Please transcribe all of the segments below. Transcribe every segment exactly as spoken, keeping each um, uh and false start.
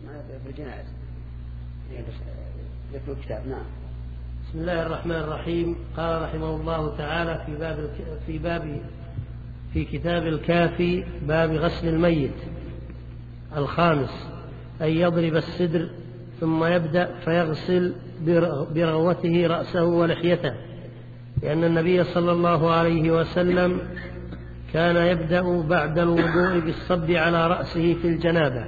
في الجنائز ذكر الكتاب. نعم. بسم الله الرحمن الرحيم. قال رحمه الله تعالى في باب في باب في كتاب الكافي باب غسل الميت الخامس أن يضرب السدر ثم يبدأ فيغسل برغوته رأسه ولحيته، لأن النبي صلى الله عليه وسلم كان يبدأ بعد الوضوء بالصب على رأسه في الجنابة.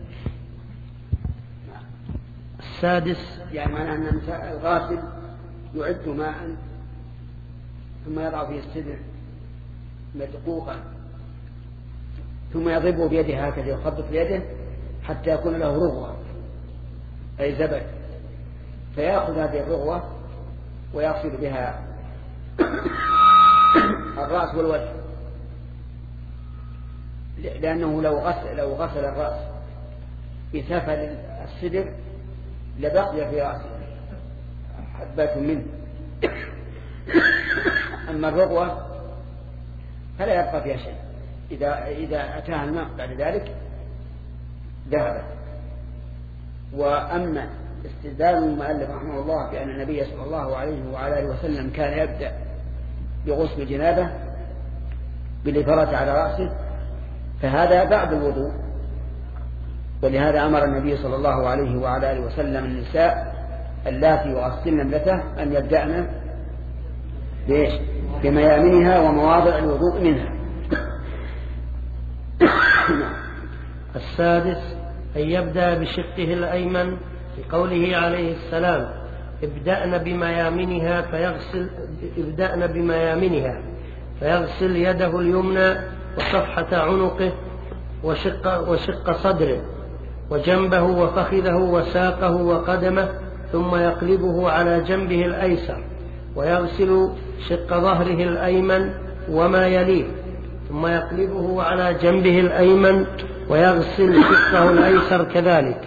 السادس يعني معناه أن الغاسل يعد ماء ثم يضع فيه السدر مدقوقا ثم يضربه بيده هكذا يخبط بيده حتى يكون له رغوة أي زبد، فيأخذ هذه الرغوة ويغسل بها الرأس والوجه، لأنه لو غسل, لو غسل الرأس بسفل السدر لبقي في رأسه حبات منه، أما الرغوة فلا يبقى فيها شيء، إذا, إذا أتاها الماء بعد ذلك ذهبت. وأما استدلال المؤلف رحمه الله بأن النبي صلى الله عليه وعلى آله وسلم كان يبدأ بغسل الجنابة بالإفارة على رأسه فهذا بعد الوضوء، ولهذا أمر النبي صلى الله عليه وعلى آله وسلم النساء اللاتي يغسلن ابنته أن يبدأن بإيش؟ بميامنها ومواضع الوضوء منها. السادس أن يبدأ بشقه الأيمن لقوله عليه السلام ابدأن بميامنها فيغسل ابدأن بميامنها فيغسل يده اليمنى وصفحة عنقه وشق, وشق صدره وجنبه وفخذه وساقه وقدمه ثم يقلبه على جنبه الأيسر ويغسل شق ظهره الأيمن وما يليه ثم يقلبه على جنبه الأيمن ويغسل شقه الأيسر كذلك.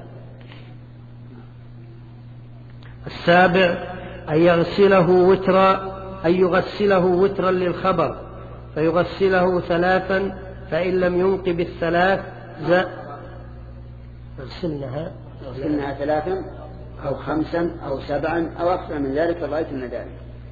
السابع أن يغسله وترا أن يغسله وترا للخبر فيغسله ثلاثا فإن لم ينقب الثلاث يغسلنها يغسلنها ثلاثا أو خمسا أو سبعا أو أكثر من ذلك رأيت من ذلك.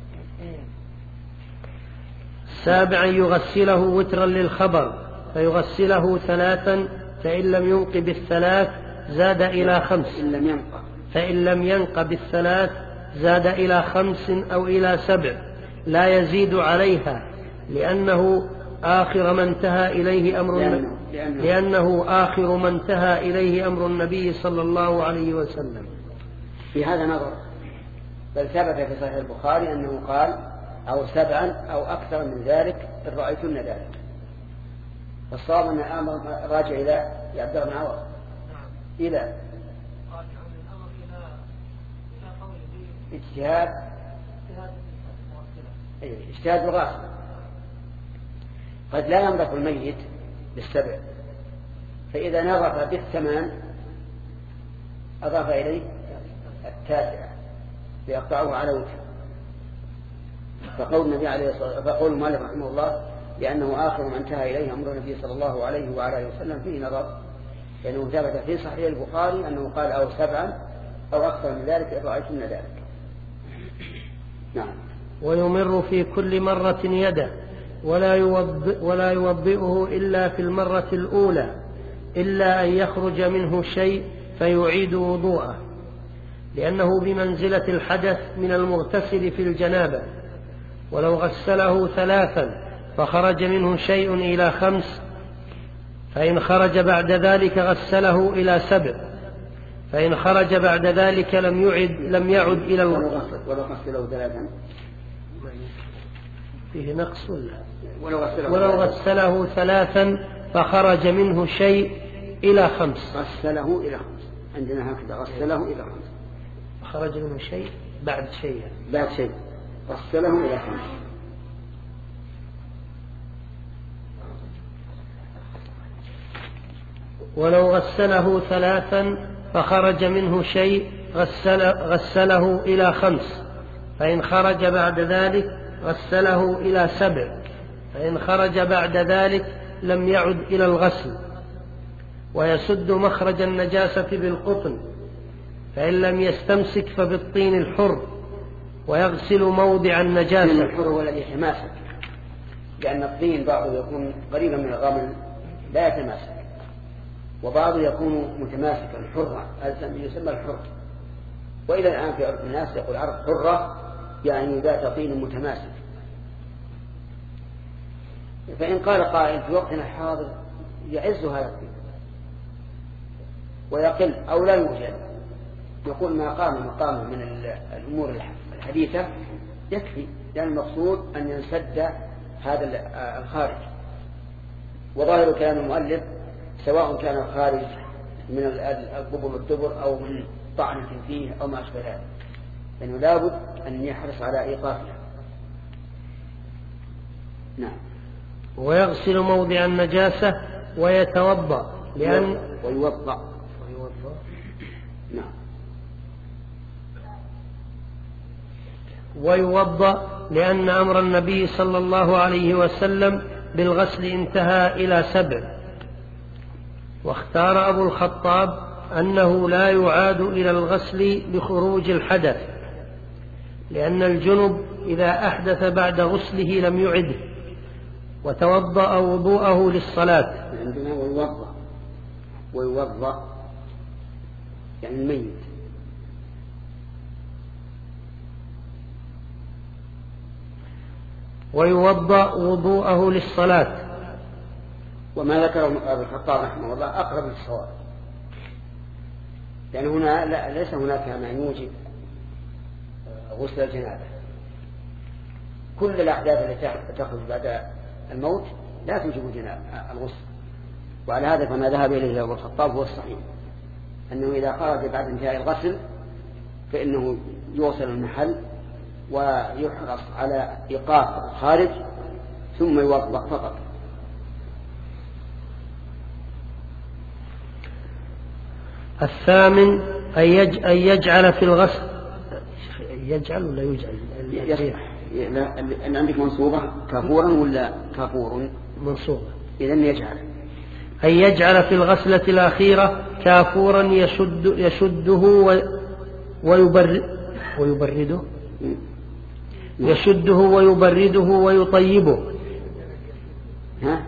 السابع يغسله وترا للخبر فيغسله ثلاثا فإن لم ينقب الثلاث زاد إلى خمس إن لم ينقب فإن لم ينقب الثلاث زاد إلى خمس أو إلى سبع لا يزيد عليها، لأنه آخر ما انتهى إليه أمر لأنه, لأنه, لأنه آخر ما انتهى إليه أمر النبي صلى الله عليه وسلم. في هذا نظر، بل ثبت في صحيح البخاري أنه قال أو سبعا أو أكثر من ذلك إن رأيتن ذلك. فالصواب أن الأمر راجع إلى عبد الله بن عوض إلى اجتهاد اجتهاد الغاسل. قد لا ينظف الميت بالسبع، فإذا نظف بالثمان أضاف إليه التاسع ليقطعه على وجهه. فقول النبي عليه الصلاة والسلام فقول المؤلف رحمه الله لأنه آخر ما انتهى إليه أمر النبي صلى الله عليه وعلى آله وسلم فيه نظر، لأنه ثبت في صحيح البخاري أنه قال أو سبعا أو أكثر من ذلك إن رأيتن ذلك. نعم. ويمر في كل مرة يده ولا يوضئ ولا يوضئه إلا في المرة الأولى إلا أن يخرج منه شيء فيعيد وضوءه، لأنه بمنزلة الحدث من المغتسل في الجنابة. ولو غسله ثلاثا فخرج منه شيء إلى خمس فإن خرج بعد ذلك غسله إلى سبع، فإن خرج بعد ذلك لم يعد لم يعد إلى الغسل. ولو غسله ثلاثا فيه نقص ولا ولو غسله, ولو غسله ثلاثا فخرج منه شيء إلى خمس غسله إلى خمس عندنا هكذا غسله إلى خمس فخرج منه شيء بعد شيء بعد شيء غسله إلى خمس. ولو غسله ثلاثا فخرج منه شيء غسل غسله إلى خمس، فإن خرج بعد ذلك غسله إلى سبع، فإن خرج بعد ذلك لم يعد إلى الغسل. ويسد مخرج النجاسة بالقطن، فإن لم يستمسك فبالطين الحر، ويغسل موضع النجاسة. الطين الحر هو الذي يتماسك، لأن الطين بعضه يكون قريبا من الرمل لا يتماسك، وبعضه يكون متماسكا حرا يسمى الحر. وإلى الآن في عرف الناس يقول عرف حرة يعني ذات طين متماسك. فإن قال قائل في وقتنا الحاضر يعز هذا الطين ويقل أو لا يوجد، يقول ما قام مقامه من الأمور الحديثة يكفي، لأن المقصود أن ينسد هذا الخارج. وظاهر كلام المؤلف سواء كان الخارج من القبر والدبر أو من طعنة فيه أو ما أشبه ذلك، لأنه لابد أن يحرص على إيقافها. نعم. ويغسل موضع النجاسة ويتوضأ لأن ويوضأ ويوضأ نعم ويوضأ لأن أمر النبي صلى الله عليه وسلم بالغسل انتهى إلى سبع. واختار أبو الخطاب أنه لا يعاد إلى الغسل بخروج الحدث، لأن الجنب إذا أحدث بعد غسله لم يعده، وتوضأ وضوءه للصلاة. عندنا ويوضأ ويوضأ يعني الميت. ويوضأ وضوءه للصلاة. وما ذكره أبو الخطاب رحمه الله أقرب للصواب، لأن هنا لا ليس هناك ما يوجب غسل الجنابة. كل الأحداث التي تخرج بعد الموت لا توجب الغسل، وعلى هذا فما ذهب إليه أبو الخطاب هو الصحيح، أنه إذا خرج بعد انتهاء الغسل فإنه يوصل المحل ويحرص على إيقاف الخارج ثم يوضأ فقط. الثامن أن يجعل في الغسل، يجعل ولا يجعل؟ أن عندك منصوبة كافورا ولا كافور؟ منصوبة. إذن يجعل. أن يجعل في الغسلة الأخيرة كافورا يشد يشده ويبرد ويبرده يشده ويبرده ويطيبه. ها؟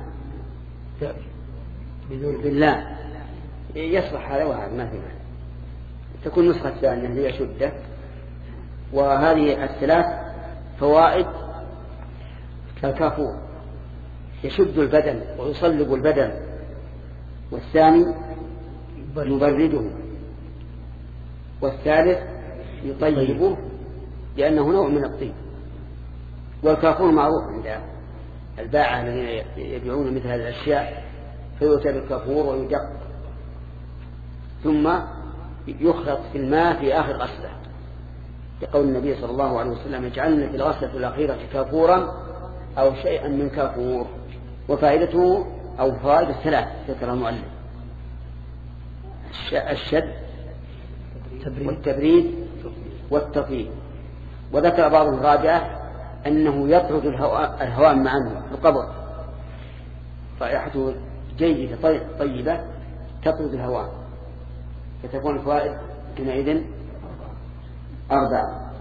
بالله يصلح هذا وهذا ما في معنى. تكون نسخة ثانية هي شدة. وهذه الثلاث فوائد كالكافور يشد البدن ويصلب البدن، والثاني يبرده، والثالث يطيبه لأنه نوع من الطيب. والكافور معروف عند الباعة الذين يبيعون مثل هذه الأشياء، فيؤتى بالكافور ويدق ثم يخلط في الماء في آخر غسلة، لقول النبي صلى الله عليه وسلم اجعلنا في الغسلة الأخيرة كافورا أو شيئا من كافور. وفائدته أو فائدة ثلاث ذكر المؤلف: الشد والتبريد والتطيب. وذكر بعض الرابعة أنه يطرد الهواء معه في القبر، رائحته جيدة طيبة تطرد الهواء، فتكون الفوائد حينئذ أربعة.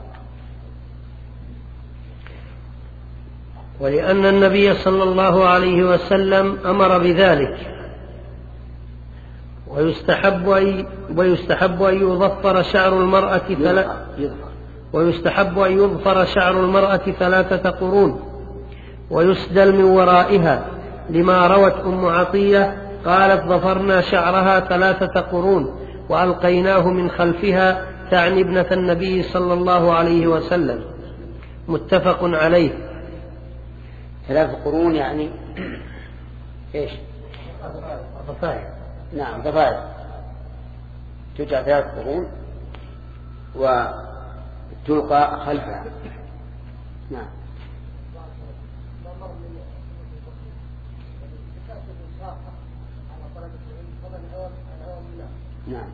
ولأن النبي صلى الله عليه وسلم أمر بذلك. ويستحب أن ويستحب أن يظفر شعر المرأة ثلاث ويستحب أن يظفر شعر المرأة ثلاثة قرون ويسدل من ورائها، لما روت أم عطية قالت: ظفرنا شعرها ثلاثة قرون وألقيناه من خلفها، تعني ابنة النبي صلى الله عليه وسلم. متفق عليه. ثلاث قرون يعني ايش؟ ضفائر. نعم ضفائر، تجعل ثلاث قرون وتلقى خلفها. نعم. نعم.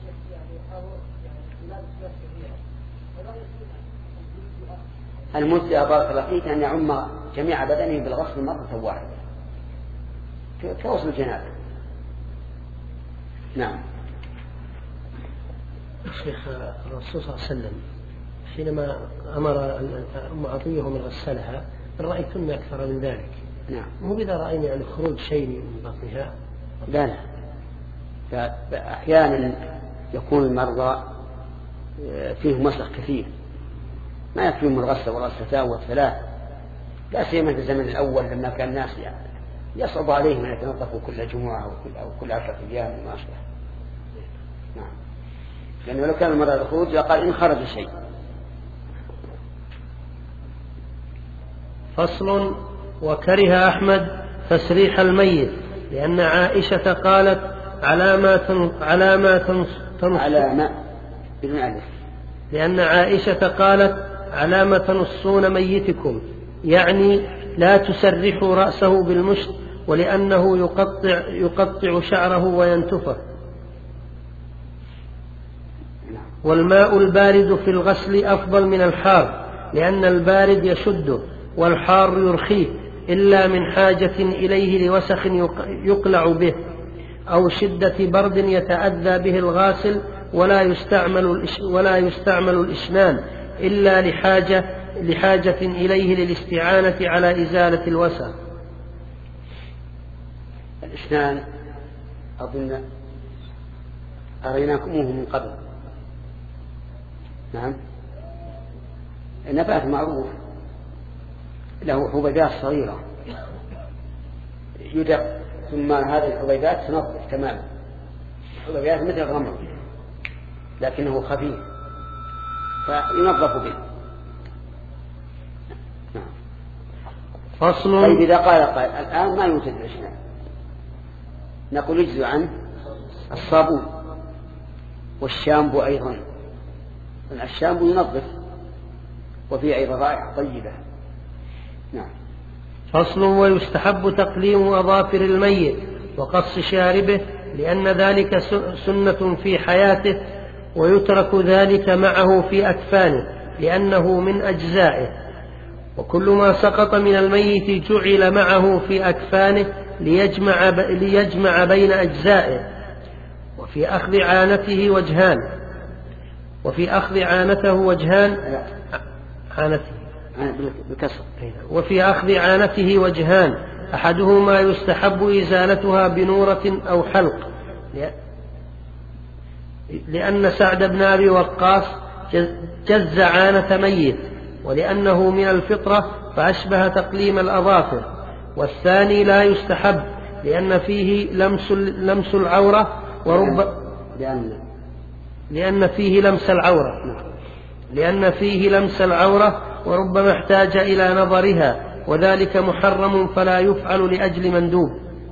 المسلم بارك الله فيك أن يعم جميع بدنه بالغسل مرة واحدة كغسل الجنابة، نعم. شيخ الرسول صلى الله عليه وسلم حينما أمر أم عطية من غسلها رأيتن أكثر من ذلك. نعم. مو إذا رأينا يعني خروج شيء من بطنها. لا لا. فأحيانا يكون المرضى فيه مسخ كثير ما يكفيهم الغسل والغسلتان والثلاث، لا سيما في الزمن الأول لما كان الناس يعني يصعب عليهم أن يتنظفوا كل جمعة أو كل, أو كل عشرة أيام وما أشبه. نعم. لأنه لو كان المرضى الخروج لقال إن خرج شيء. فصل. وكره أحمد تسريح الميت لأن عائشة قالت على ما تنص على ما تنص على ما بدون ألف لأن عائشة قالت على ما تنصون ميتكم، يعني لا تسرحوا رأسه بالمشط، ولأنه يقطع يقطع شعره وينتفه. والماء البارد في الغسل أفضل من الحار، لأن البارد يشده والحار يرخيه، إلا من حاجة إليه لوسخ يقلع به أو شدة برد يتأذى به الغاسل، ولا يستعمل ولا يستعمل الإشنان إلا لحاجة لحاجة إليه للاستعانة على إزالة الوسخ. الإشنان أظن أريناكموه من قبل. نعم. النبات معروف له حبيبات صغيرة يدق، ثم هذه الحبيبات تنظف تماما، حبيبات مثل الرمل لكنه خفيف فينظف به. نعم. فصل. طيب إذا قال قال الآن ما يوجد الإشنان، نقول يجزي عنه الصابون والشامبو أيضا، الشامبو ينظف وفيه أيضا رائحة طيبة. نعم. فصل. ويستحب تقليم أظافر الميت وقص شاربه، لأن ذلك سنة في حياته، ويترك ذلك معه في أكفانه لأنه من أجزائه، وكل ما سقط من الميت جعل معه في أكفانه ليجمع, ب... ليجمع بين أجزائه. وفي أخذ عانته وجهان وفي أخذ عانته وجهان عانته بكسر. وفي أخذ عانته وجهان، أحدهما يستحب إزالتها بنورة أو حلق، لأن سعد بن أبي وقاص جز عانة ميت، ولأنه من الفطرة فأشبه تقليم الأظافر. والثاني لا يستحب لأن فيه لمس, لمس العورة ورب لأن, لأن فيه لمس العورة لأن فيه لمس العورة وربما احتاج إلى نظرها، وذلك محرم فلا يفعل لأجل مندوب.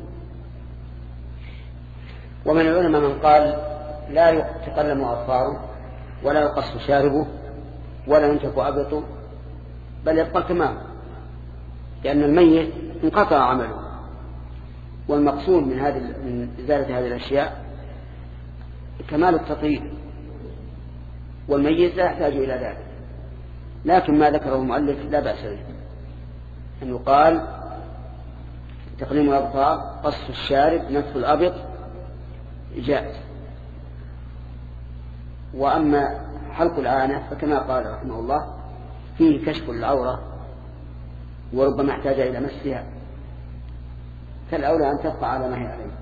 ومن العلماء من قال لا يتقلم أظفاره ولا يقص شاربه ولا ينتف أبطه، بل يبقى تمام، لأن الميت انقطع عمله، والمقصود من هذه من إزالة هذه الأشياء كمال التطهير، والميت لا يحتاج إلى ذلك. لكن ما ذكره المؤلف لا بأس به، أن يقال تقليم الأظفار، قص الشارب، نتف الأبط جائز. وأما حلق العانة فكما قال رحمه الله فيه كشف العورة وربما احتاج إلى مسها، فالأولى أن تبقى على ما هي عليه.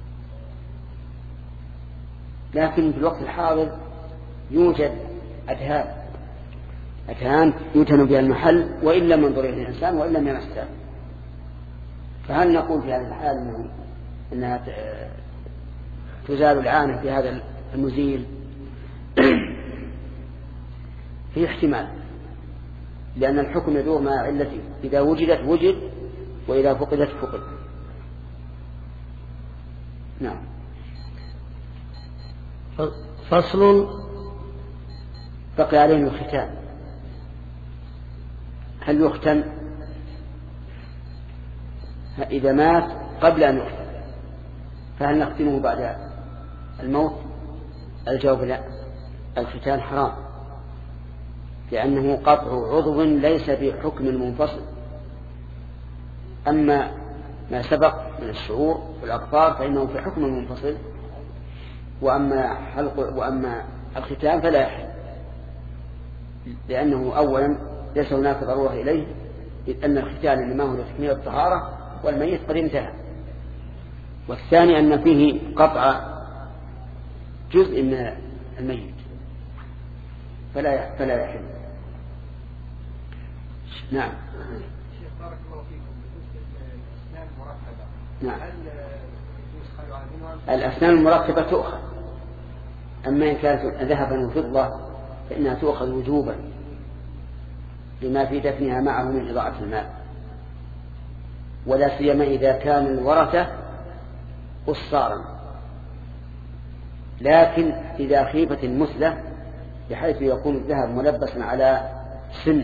لكن في الوقت الحاضر يوجد أدهان أدهان يدهن بها المحل وإن لم ينظر إليه الإنسان وإن لم يمسه، فهل نقول في هذا الحال إنه إنها تزال العانة في هذا المزيل؟ في احتمال، لأن الحكم يدور مع علته، إذا وجدت وجد وإذا فقدت فقد. نعم. فصل. بقي عليهم الختان، هل يختن إذا مات قبل أن يختن فهل نختنه بعد الموت؟ الجواب لا، الختان حرام، لأنه قطع عضو ليس بحكم منفصل. أما ما سبق من الشعور والأظفار فإنه في حكم منفصل، وأما حلق وأما الختان فلا يحل، لأنه أولا ليس هناك ضرورة إليه، إذ أن الختان إنما هو لتكميل الطهارة والميت قد انتهى. والثاني أن فيه قطع جزء من الميت فلا فلا يحل. نعم. شيخ بارك الله فيكم، بالنسبة للأسنان المركبة، نعم. هل يجوز خلعها؟ الأسنان المركبة تؤخذ، أما إن كانت ذهبا وفضة فإنها تؤخذ وجوبا لما في دفنها معه من إضاعة الماء، ولا سيما إذا كان الورثة قصارا. لكن إذا خيفت المثلة بحيث يكون الذهب ملبسا على سن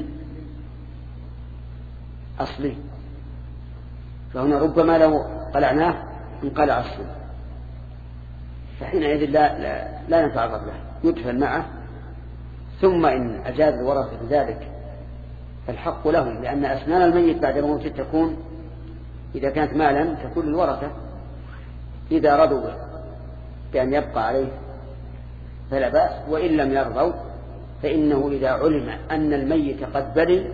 أصلي، فهنا ربما لو قلعناه انقلع السن، فحينئذ لا, لا, لا نتعرض له، يدفن معه. ثم إن أجاز الورثة ذلك فالحق لهم، لأن أسنان الميت بعد موته تكون إذا كانت مالا تكون للورثة، إذا رضوا بأن يبقى عليه فلا بأس، وإن لم يرضوا فإنه إذا علم أن الميت قد بلي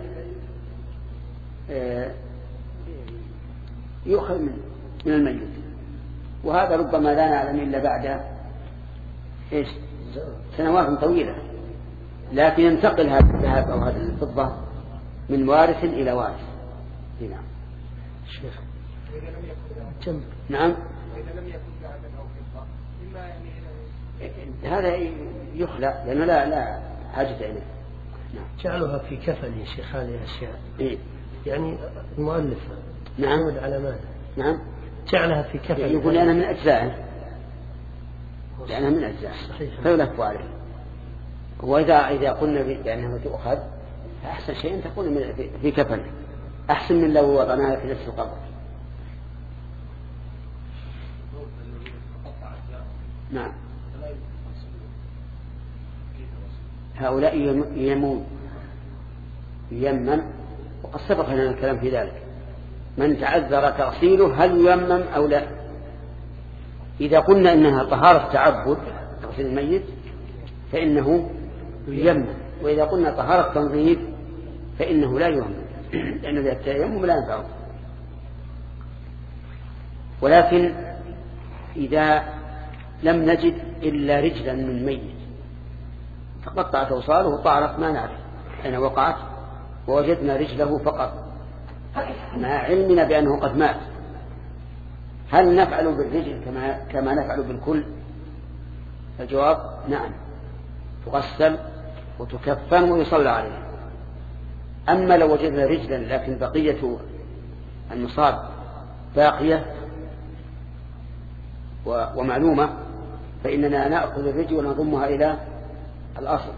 يؤخذ من الميت، وهذا ربما لا نعلم إلا بعد إيش سنوات طويلة، لكن ينتقل هذا الذهب أو هذه الفضة من وارث إلى وارث. نعم. شيخ. نعم. إذا لم يكن ذهبا أو فضة إما يعني هذا يخلع لأنه لا لا حاجة إليه. نعم. جعلها في كفن يا شيخ هذه أشياء. إيه؟ يعني المؤلف نعم. يعود على ماذا؟ نعم. جعلها في كفن. يعني يقول أنا من أجزائه، لأنها من أجزائه فيلف عليه. وإذا إذا قلنا بأنها تؤخذ أحسن شيء أن تكون في كفن، أحسن من لو وضعناها في نفس القبر. نعم. هؤلاء يمون يمن، وقد سبق لنا الكلام في ذلك. من تعذر تغسيله هل يمم أو لا؟ إذا قلنا إنها طهارة تعبد تغسيل الميت فإنه يمم، وإذا قلنا طهارة تنظيف فإنه لا يمم، لأنه ذات التيمم لا ينفعه. ولكن إذا لم نجد إلا رجلا من ميت فقطعت أوصاله طارت ما نعرف أين وقعت، ووجدنا رجله فقط مع علمنا بأنه قد مات، هل نفعل بالرجل كما, كما نفعل بالكل؟ الجواب نعم، تغسل وتكفن ويصلى عليه. أما لو وجدنا رجلا لكن بقية المصاب باقية ومعلومة فإننا نأخذ الرجل ونضمها إلى الأصل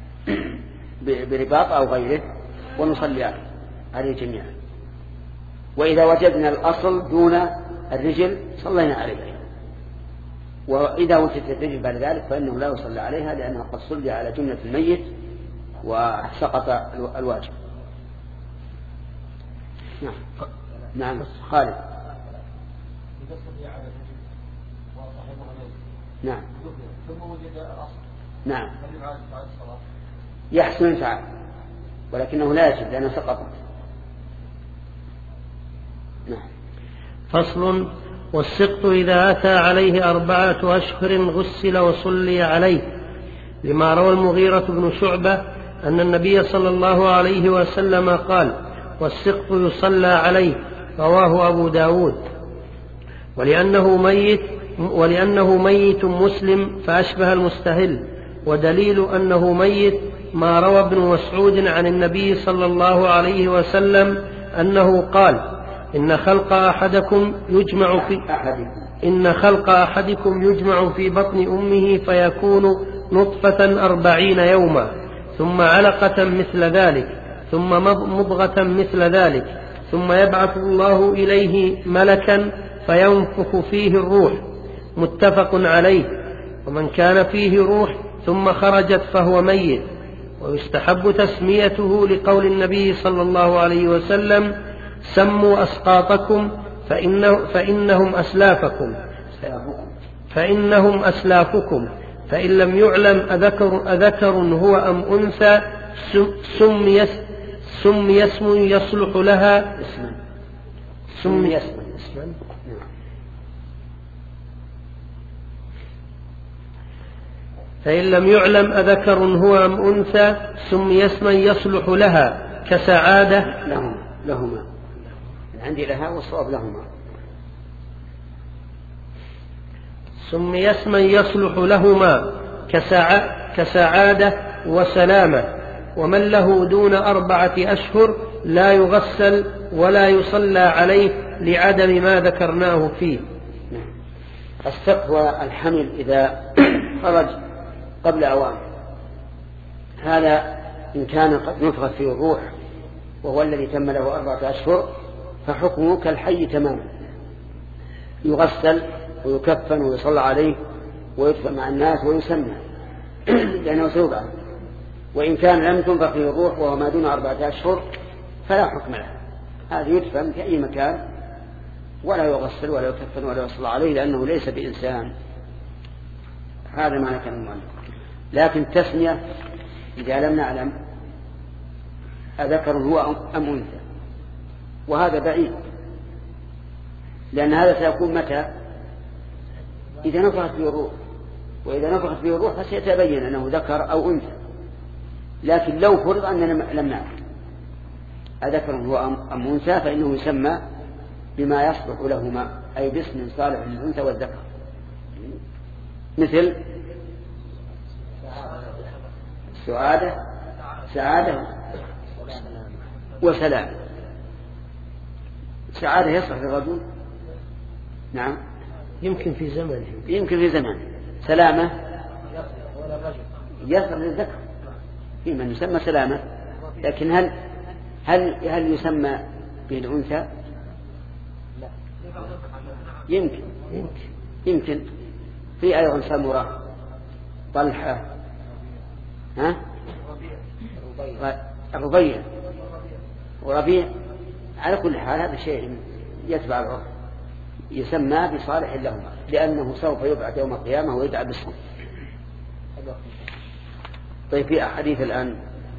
برباط أو غيره ونصلي عليه جميعا. وإذا وجدنا الأصل دون الرجل صلينا عليه، وإذا وجدت الرجل بعد ذلك فإنه لا يصلى عليها لأنه قد صلي على جملة الميت وسقط الواجب. نعم. نعم خالد. نعم. نعم. يحسن الفعل ولكنه لا يجب لأنه سقطت. نعم. فصل. والسقط إذا أتى عليه أربعة أشهر غسل وصلي عليه، لما روى المغيرة بن شعبة أن النبي صلى الله عليه وسلم قال: والسقط يصلى عليه، رواه أبو داود. ولأنه ميت ولأنه ميت مسلم فأشبه المستهل، ودليل أنه ميت ما روى ابن مسعود عن النبي صلى الله عليه وسلم أنه قال: إن خلق أحدكم يجمع في إن خلق أحدكم يجمع في بطن أمه فيكون نطفة أربعين يوما، ثم علقة مثل ذلك، ثم مضغة مثل ذلك، ثم يبعث الله إليه ملكا فينفخ فيه الروح، متفق عليه. ومن كان فيه روح ثم خرجت فهو ميت. ويستحب تسميته لقول النبي صلى الله عليه وسلم: سموا أسقاطكم فإنه فإنهم أسلافكم فإنهم أسلافكم، فإن لم يعلم أذكر, أذكر هو أم أنثى سمي سمي اسم يصلح لها سمي اسم فإن لم يعلم أذكر هو أم أنثى سمي اسما يصلح لها كسعادة لهما لهما عندي لها والصواب لهما سمي اسما يصلح لهما كسع... كسعادة وسلامة. ومن له دون أربعة أشهر لا يغسل ولا يصلى عليه لعدم ما ذكرناه فيه. السقف والحمل إذا خرج قبل أوان، هذا إن كان قد نفخت فيه الروح وهو الذي تم له أربعة أشهر فحكمه كالحي تماما، يغسل ويكفن ويصلى عليه ويدفن مع الناس ويسمى لأنه سيبعث. وإن كان لم تنفخ فيه الروح وهو ما دون أربعة أشهر فلا حكم له، هذا يدفن في أي مكان ولا يغسل ولا يكفن ولا يصلى عليه لأنه ليس بإنسان. هذا معنى كلام المؤلف. لكن التسمية إذا لم نعلم أذكر هو أم أنثى، وهذا بعيد، لأن هذا سيكون متى؟ إذا نفخت فيه الروح، وإذا نفخت فيه الروح فسيتبين أنه ذكر أو أنثى. لكن لو فرض أننا لم نعلم أذكر هو أم أنثى فإنه يسمى بما يصلح لهما، أي باسم صالح للأنثى والذكر، مثل سعادة سعادة وسلام. سعادة يصلح للرجل، نعم يمكن في زمن يمكن في زمن. سلامة يصلح للذكر، في من يسمى سلامة، لكن هل هل هل يسمى بالأنثى؟ يمكن يمكن يمكن في أيضا سمرة، طلحة، ها الربيع وربيع. على كل حال هذا شيء يتبع العرف، يسمى بصالح لهما لأنه سوف يبعث يوم القيامة ويدعى باسمه. طيب في أحاديث الآن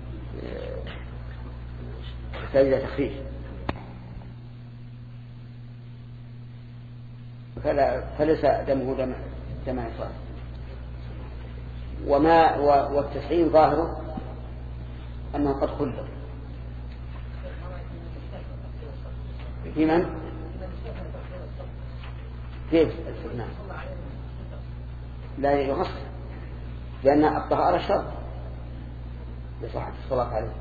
تحتاج تخفيف، فلا فليس دمه دم دم عصام. وما والتسعين ظاهره أنه قد خلق في من؟ كيف الاستثناء؟ لا يغسل لأن الطهارة شرط لصحة الصلاة عليه.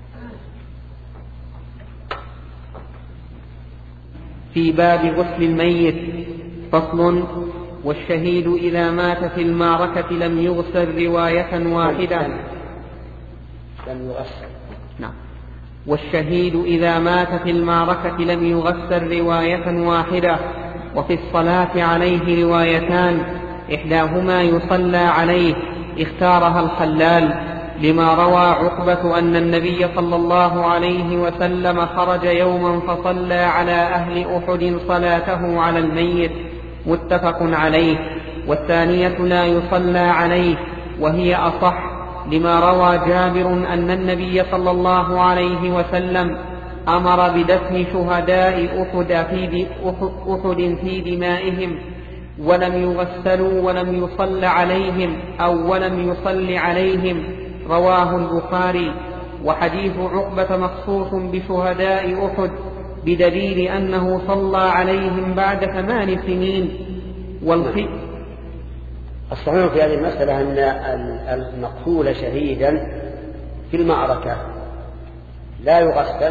في باب غسل الميت. فصل. والشهيد إذا مات في المعركة لم يغسل رواية واحدة. لم يغسل. نعم. والشهيد إذا مات في المعركة لم يغسل رواية واحدة. وفي الصلاة عليه روايتان، إحداهما يصلى عليه اختارها الخلال، لما روى عقبة أن النبي صلى الله عليه وسلم خرج يوما فصلى على أهل أحد صلاته على الميت، متفق عليه. والثانية لا يصلى عليه، وهي أصح، لما روى جابر أن النبي صلى الله عليه وسلم أمر بدفن شهداء أحد في, أحد في دمائهم ولم يغسلوا ولم يصل عليهم أو ولم يصل عليهم، رواه البخاري. وحديث عقبة مخصوص بشهداء أحد بدليل أنه صلى عليهم بعد ثمان سنين. والخ... الصحيح في هذه المسألة أن المقتول شهيدا في المعركة لا يغسل،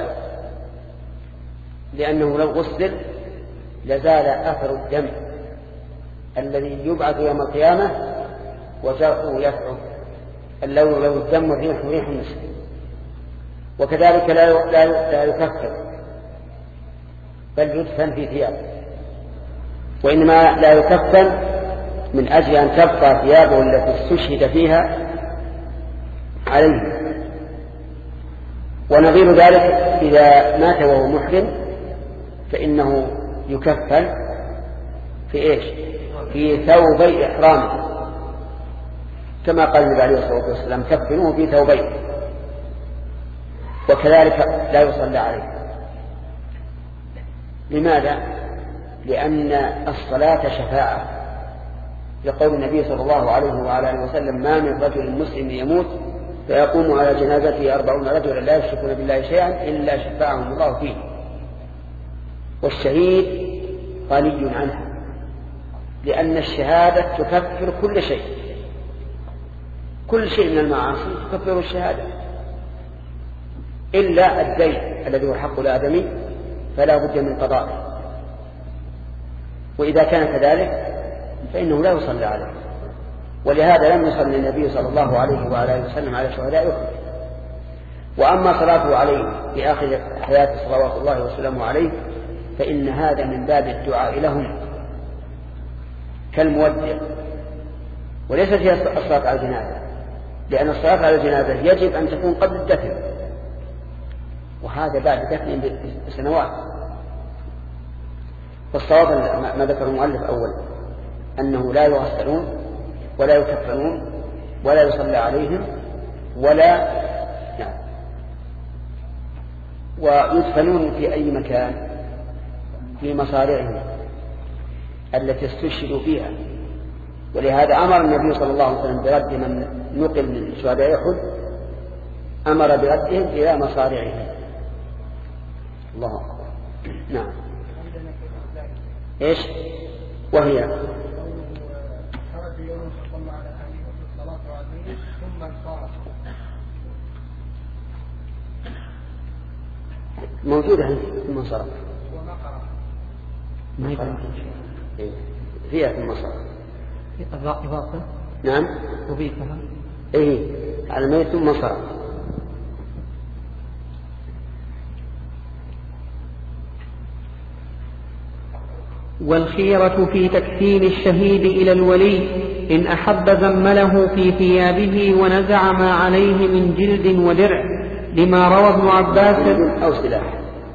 لأنه لو غسل لزال أثر الدم الذي يبعث يوم القيامة وجرحه يفعل اللون لون الدم والريح ريح المسك. وكذلك لا لا لا يكفر بل يدفن في ثيابه، وإنما لا يكفن من أجل أن تبقى ثيابه التي استشهد فيها عليه. ونظير ذلك إذا مات وهو محرم فإنه يكفن في إيش؟ في ثوبي إحرامه، كما قال النبي عليه الصلاة والسلام كفنوه في ثوبين. وكذلك لا يصلى عليه. لماذا؟ لأن الصلاة شفاعة، لقول النبي صلى الله عليه وعلى آله وسلم: ما من رجل مسلم يموت فيقوم على جنازته أربعون رجلا لا يشركون بالله شيئا إلا شفاعهم الله فيه. والشهيد غني عنها، لأن الشهادة تكفر كل شيء، كل شيء من المعاصي تكفر الشهادة إلا الدين الذي هو حق الآدمي، فلا بد من قضائه. وإذا كان كذلك فإنه لا يصلى عليه. ولهذا لم يصلي النبي صلى الله عليه وعلى آله وسلم على شهداء أحد. وأما صلاته عليه في آخر حياته صلوات الله وسلامه عليه فإن هذا من باب الدعاء لهم كالمودع، وليست هي الصلاة على الجنازة، لأن الصلاة على الجنازة يجب أن تكون قبل الدفن، وهذا بعد دفن بسنوات. فالصواب ما ذكر المؤلف أولا أنه لا يغسلون ولا يكفنون ولا يصلى عليهم ولا نعم ويدفنون في أي مكان في مصارعهم التي استشهدوا فيها. ولهذا أمر النبي صلى الله عليه وسلم برد من نقل من شهداء أحد، أمر بردهم إلى مصارعهم. الله أكبر. نعم. إيش وهي موجودة في المنصرف ما يقرأ فيها في المنصرف إضافة. نعم وبيتها إيه على ميت ثم صرف. والخيرة في تكفين الشهيد إلى الولي إن أحب زمله في ثيابه ونزع ما عليه من جلد ودرع، لما روى ابن عباس أو سلاح،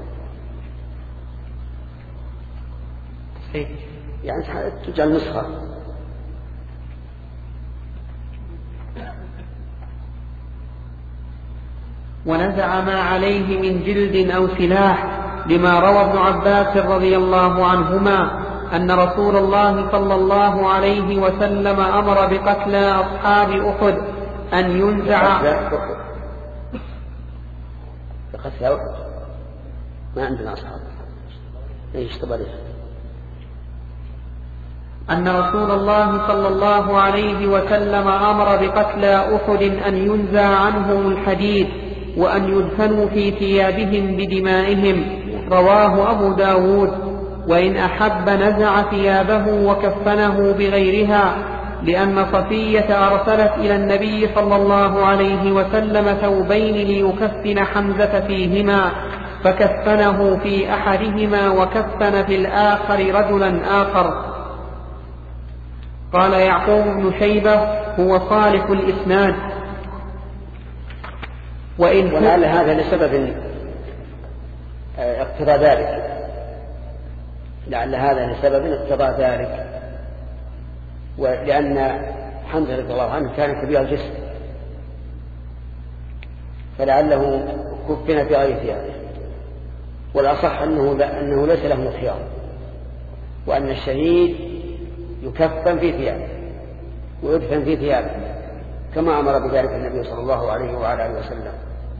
يعني تجعل نسخة. ونزع ما عليه من جلد أو سلاح، لما روى ابن عباس رضي الله عنهما أن رسول الله صلى الله عليه وسلم أمر بقتل أصحاب أحد أن ينزع بقتل أحد. ما عندنا أصحاب إيش تبالي. أن رسول الله صلى الله عليه وسلم أمر بقتل أحد أن ينزع عنهم الحديد وأن يدفنوا في ثيابهم بدمائهم، رواه أبو داود. وإن أحب نزع ثيابه وكفنه بغيرها، لأن صفية أرسلت إلى النبي صلى الله عليه وسلم ثوبين ليكفن حمزة فيهما، فكفنه في أحدهما وكفن في الآخر رجلا آخر. قال يعقوب بن شيبة هو صالح الإسناد. وإن ولعل هذا لسبب اقتضى ذلك، لعل هذا لسبب اقتضى ذلك، ولأن حمزة رضي الله عنه كان كبير الجسم، فلعله كفن في غير ثيابه. والأصح أنه, أنه ليس له خيار، وأن الشهيد يكفن في ثيابه ويدفن في ثيابه كما أمر بذلك النبي صلى الله عليه وعلى آله وسلم.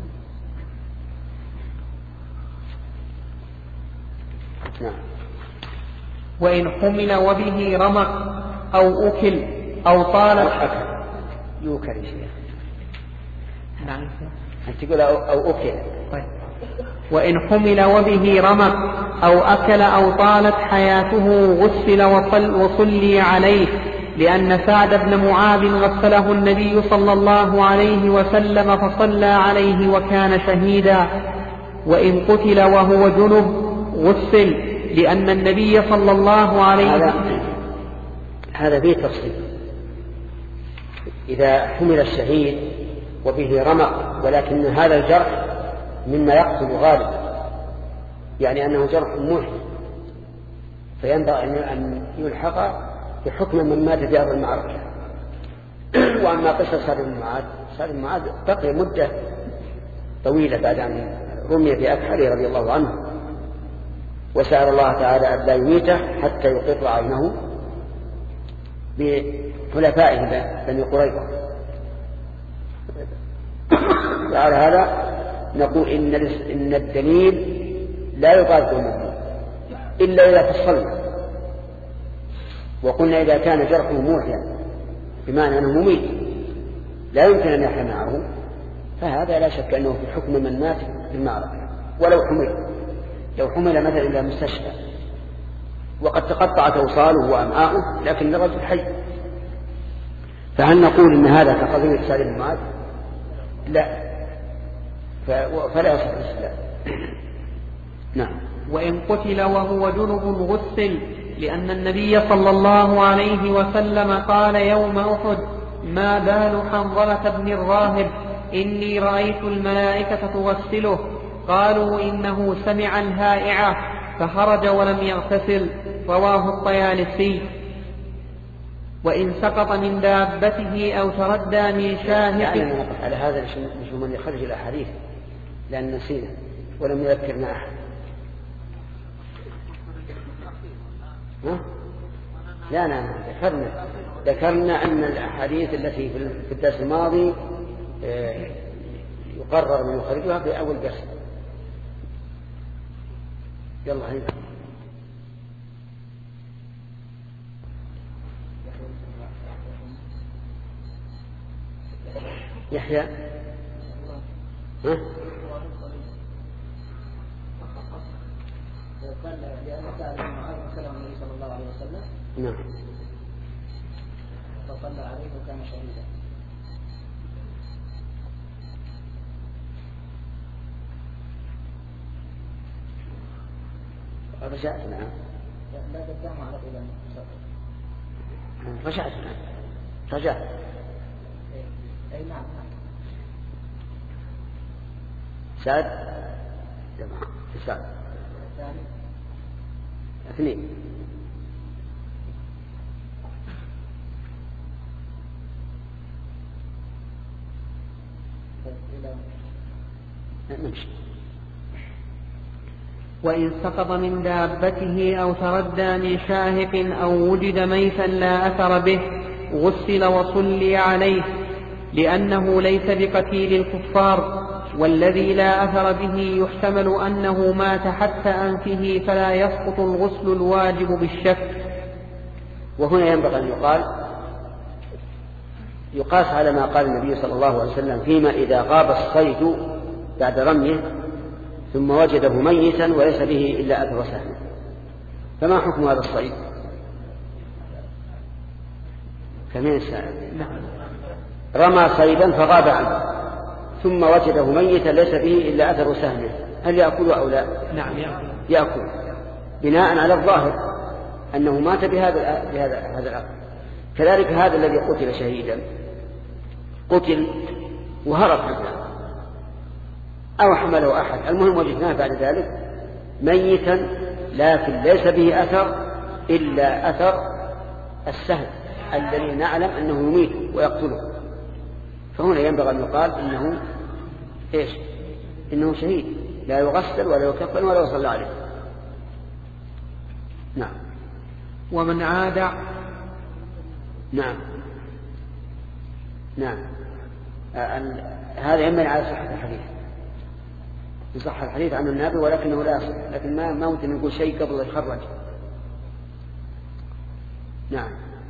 نعم. وإن حمل وبه رمق أو أكل أو طالت يوكل شيء. نعم. أنت تقول أو, أو أكل. طيب. وإن حمل وبه رمق أو أكل أو طالت حياته غسل وصل وصلي عليه، لأن سعد بن معاذ غسله النبي صلى الله عليه وسلم فصلى عليه وكان شهيدا. وإن قتل وهو جنب غسل، لأن النبي صلى الله عليه وسلم هذا فيه تفصيل. إذا حمل الشهيد وبه رمق ولكن هذا الجرح مما يقتل غالبا، يعني أنه جرح موحي، فينبغي أن يلحق بحكم من مات في أرض المعركة. وأما قصة سعد بن معاذ، سعد بن معاذ بقي مدة طويلة بعد أن رمي في أكحله رضي الله عنه، وسأل الله تعالى أن لا يميته حتى يقر عينه بحلفائه بني قريظة. وعلى هذا نقول إن إن الدليل لا يطابق المدلول إلا إذا فصلنا وقلنا إذا كان جرحه موحيا بمعنى أنه مميت لا يمكن أن يحيى معه، فهذا لا شك أنه في حكم من مات في المعركة. ولو حمل لو حمل مثلا إلى مستشفى وقد تقطعت أوصاله وأمعاؤه لكن الرجل حي، فهل نقول إن هذا كقضية سعد بن معاذ؟ لا، فلا يصح الإسلام. نعم. وإن قتل وهو جنب غسل، لأن النبي صلى الله عليه وسلم قال يوم أحد: ما بال حنظلة بن الراهب إني رأيت الملائكة تغسله. قالوا إنه سمع الهائعة فخرج ولم يغتسل. رواه الطيالسي. وإن سقط من دابته أو تردى من شاهق. يعني نقف على هذا مش من يخرج الأحاديث لأن نسينا ولم يذكرنا أحد. ها؟ لا لا ذكرنا ذكرنا أن الأحاديث التي في الدرس الماضي يقرر من يخرجها في أول درس. يلا هنا يحيى. ها؟ نعم. فصلى عليه وكان شهيدا. رجعت. نعم. لا تدام على إلى رجعت. نعم. رجعت. أي نعم نعم. سعد جماعة سعد اثنين. نمشي. وإن سقط من دابته أو تردى من شاهق أو وجد ميتا لا أثر به غسل وصلي عليه، لأنه ليس بقتيل الكفار، والذي لا أثر به يحتمل أنه مات حتى أنفه فلا يسقط الغسل الواجب بالشك. وهنا ينبغي أن يقال يقاس على ما قال النبي صلى الله عليه وسلم فيما إذا غاب الصيد بعد رميه ثم وجده ميتا وليس به إلا أثر سهم، فما حكم هذا الصيد؟ كمين السائل رمى صيدا فغاب عنه ثم وجده ميتا ليس به إلا أثر سهمه، هل يأكل أو لا؟ نعم يأكل. يأكل بناء على الظاهر أنه مات بهذا بهذا هذا الأمر. كذلك هذا الذي قتل شهيدا قتل وهرب عنه أو حمله أحد، المهم وجدناه بعد ذلك ميتا لكن ليس به أثر إلا أثر السهم الذي نعلم أنه يميت ويقتله، فهنا ينبغي أن يقال إنه إيش؟ إنه شهيد لا يغسل ولا يكفن ولا يصلى عليه. نعم. ومن عاد نعم نعم هذا ينبني على صحة الحديث، يصح الحديث عن النبي ولكنه لا يصح، لكن ما ما ممكن نقول شيء قبل يخرج. نعم.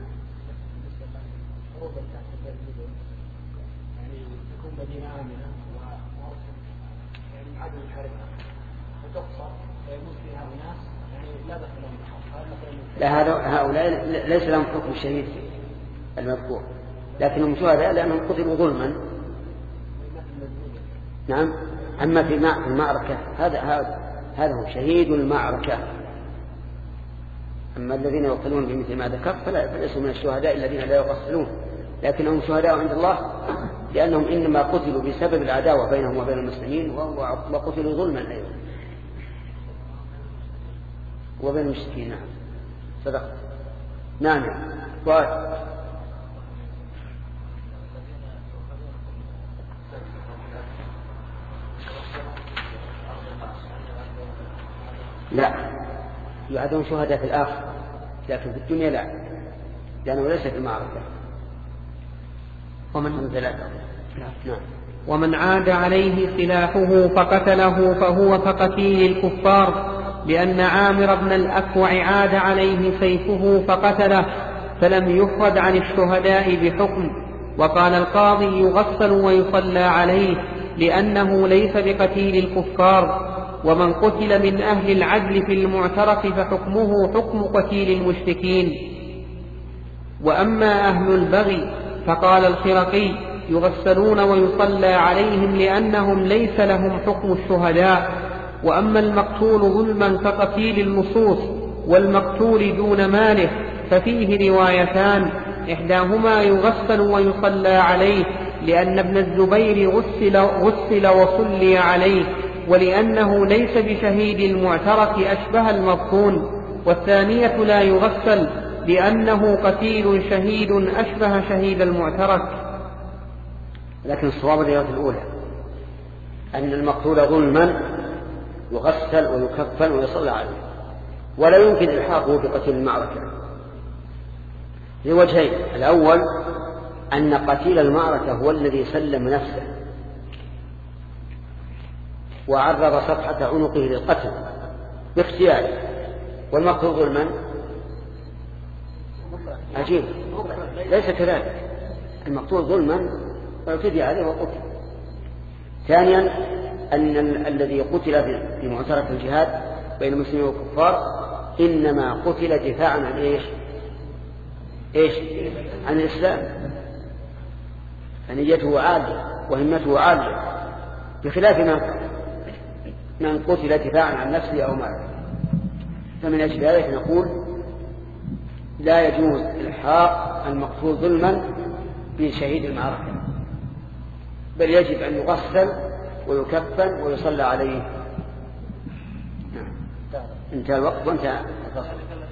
مدينة آمنة ومرسل يعني عدم الحركة وتقصر فيموت فيها أناس يعني لا دخل لهم بحق. لا هذا هؤلاء ليس لهم حكم الشهيد المذكور، لكنهم شهداء لأنهم قتلوا ظلما. نعم. أما في المعركة هذا هذا هو شهيد المعركة. أما الذين يقتلون بمثل ما ذكرت فليسوا من الشهداء الذين لا يقتلون، لكنهم شهداء عند الله لأنهم إنما قتلوا بسبب العداوة بينهم وبين المسلمين وقتلوا ظلما أيضا وبين المشركين. نعم صدقت. نعم. فؤاد. لا، يعدون شهداء في الآخر، لكن في الدنيا لا، لأنه ليس في المعركة. ومن ثلاثة. نعم. ومن عاد عليه سلاحه فقتله فهو كقتيل الكفار، لأن عامر بن الأكوع عاد عليه سيفه فقتله فلم يفرد عن الشهداء بحكم. وقال القاضي يغسل ويصلى عليه لأنه ليس بقتيل الكفار. ومن قتل من أهل العدل في المعترف فحكمه حكم قتيل المشركين. وأما أهل البغي فقال الخرقي يغسلون ويصلى عليهم لأنهم ليس لهم حكم الشهداء. وأما المقتول ظلما كقتيل اللصوص والمقتول دون ماله ففيه روايتان، إحداهما يغسل ويصلى عليه لأن ابن الزبير غسل, غسل وصلي عليه ولأنه ليس بشهيد المعترك أشبه المبطون، والثانية لا يغسل لأنه قتيل شهيد أشبه شهيد المعترك. لكن الصواب الرواية الأولى أن المقتول ظلما يغسل ويكفن ويصلى عليه، ولا يمكن إلحاقه بقتيل المعركة لوجهين: الأول أن قتيل المعركة هو الذي سلم نفسه وعرض صفحة عنقه للقتل باختياره، والمقتول ظلما عجيب ليس كذلك، المقتول ظلما واعتدي عليه وقتل. ثانيا أن الذي قتل في معترك الجهاد بين المسلمين والكفار إنما قتل دفاعا عن إيش إيش عن الإسلام، فنيته عالية وهمته عالية، بخلاف من قتل دفاعا عن نفسه أو ماله. فمن أجل ذلك نقول لا يجوز إلحاق المقتول ظلما بشهيد المعركة، بل يجب أن يغسل ويكفن ويصلى عليه. انتهى الوقت وانتهى الفصل.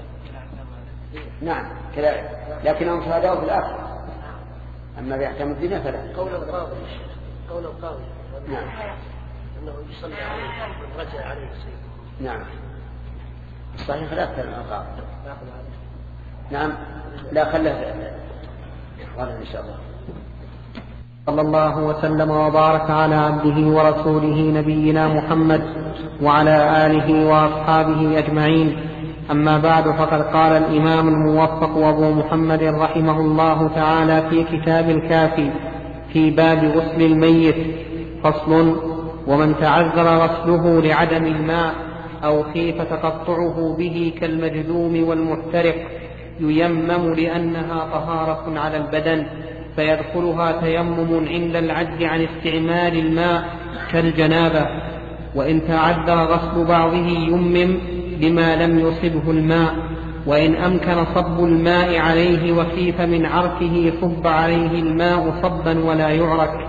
نعم كذلك، لكنهم شهداء في الآخر، أما في أحكام الدنيا فلا. قول القاضي قول القاضي نعم أنه يصلي عليه ورجع عليه السيف. نعم الصحيح لا أكثر من القاضي. نعم لا خله غدا إن شاء الله. صلى الله وسلم وبارك على عبده ورسوله نبينا محمد وعلى آله وأصحابه أجمعين. أما بعد، فقد قال الإمام الموفق أبو محمد رحمه الله تعالى في كتاب الكافي في باب غسل الميت: فصل: ومن تعذر غسله لعدم الماء أو خيف تقطعه به كالمجذوم والمحترق ييمم لأنها طهارة على البدن، فيدخلها تيمم عند العجز عن استعمال الماء كالجنابة. وإن تعذر غسل بعضه يمم لما لم يصبه الماء، وإن أمكن صب الماء عليه وخيف من عركه صب عليه الماء صبا ولا يعرك.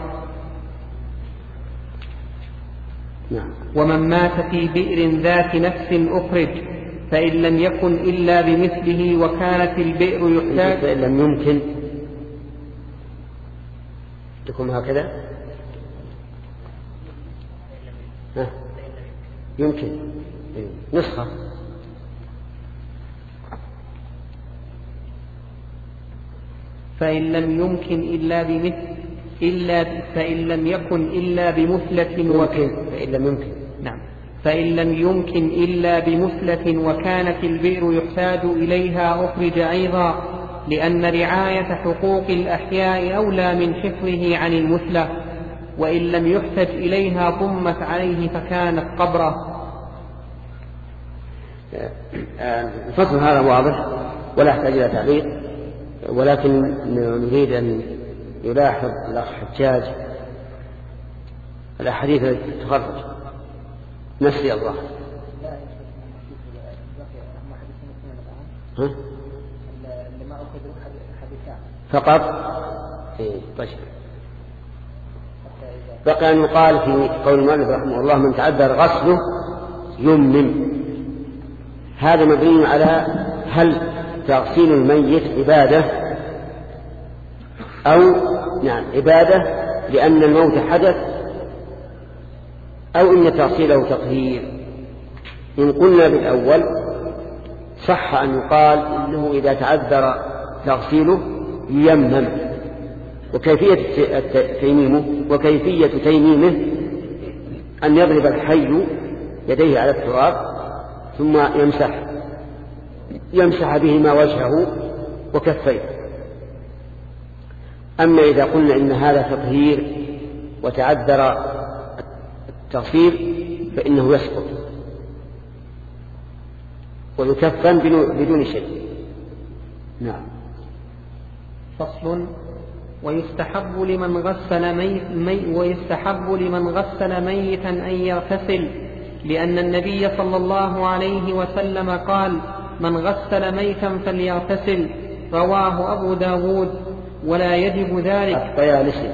ومن مات في بئر ذات نفس أخرج فإن لم يكن إلا بمثله وكانت البئر يحتاج فإن لم يمكن تكون هكذا ها؟ يمكن نسخة فإن لم يمكن إلا بمثل إلا فإن لم يكن إلا بمثلة وكان فإن لم يمكن نعم فإن لم يمكن إلا بمثلة وكانت البئر يحتاج إليها أخرج أيضا، لأن رعاية حقوق الأحياء أولى من حفظه عن المثلة، وإن لم يحتج إليها ضمت عليه فكانت قبره. الفصل هذا واضح ولا يحتاج إلى تعليق، ولكن نريد أن يلاحظ الأخ حجاج الأحاديث التي تخرج نسي الله ها؟ فقط إيه طيب. بقى أن يقال في قول المؤلف رحمه الله: من تعذر غسله يمم. هذا مبني على هل تغسيل الميت عبادة أو نعم عبادة لأن الموت حدث، أو إن تغسيله تطهير. إن قلنا بالأول صح أن يقال إنه إذا تعذر تغسيله ييمم، وكيفية تيميمه وكيفية تيميمه أن يضرب الحي يديه على التراب ثم يمسح يمسح بهما وجهه وكفيه. أما إذا قلنا إن هذا تطهير وتعذر التغسيل فإنه يسقط ويكفن بدون شيء. نعم. فصل. ويستحب لمن غسل ميت مي ويستحب لمن غسل ميتا أن يغتسل، لأن النبي صلى الله عليه وسلم قال: من غسل ميتا فليغتسل. رواه أبو داود. ولا يجب ذلك. الطيالسي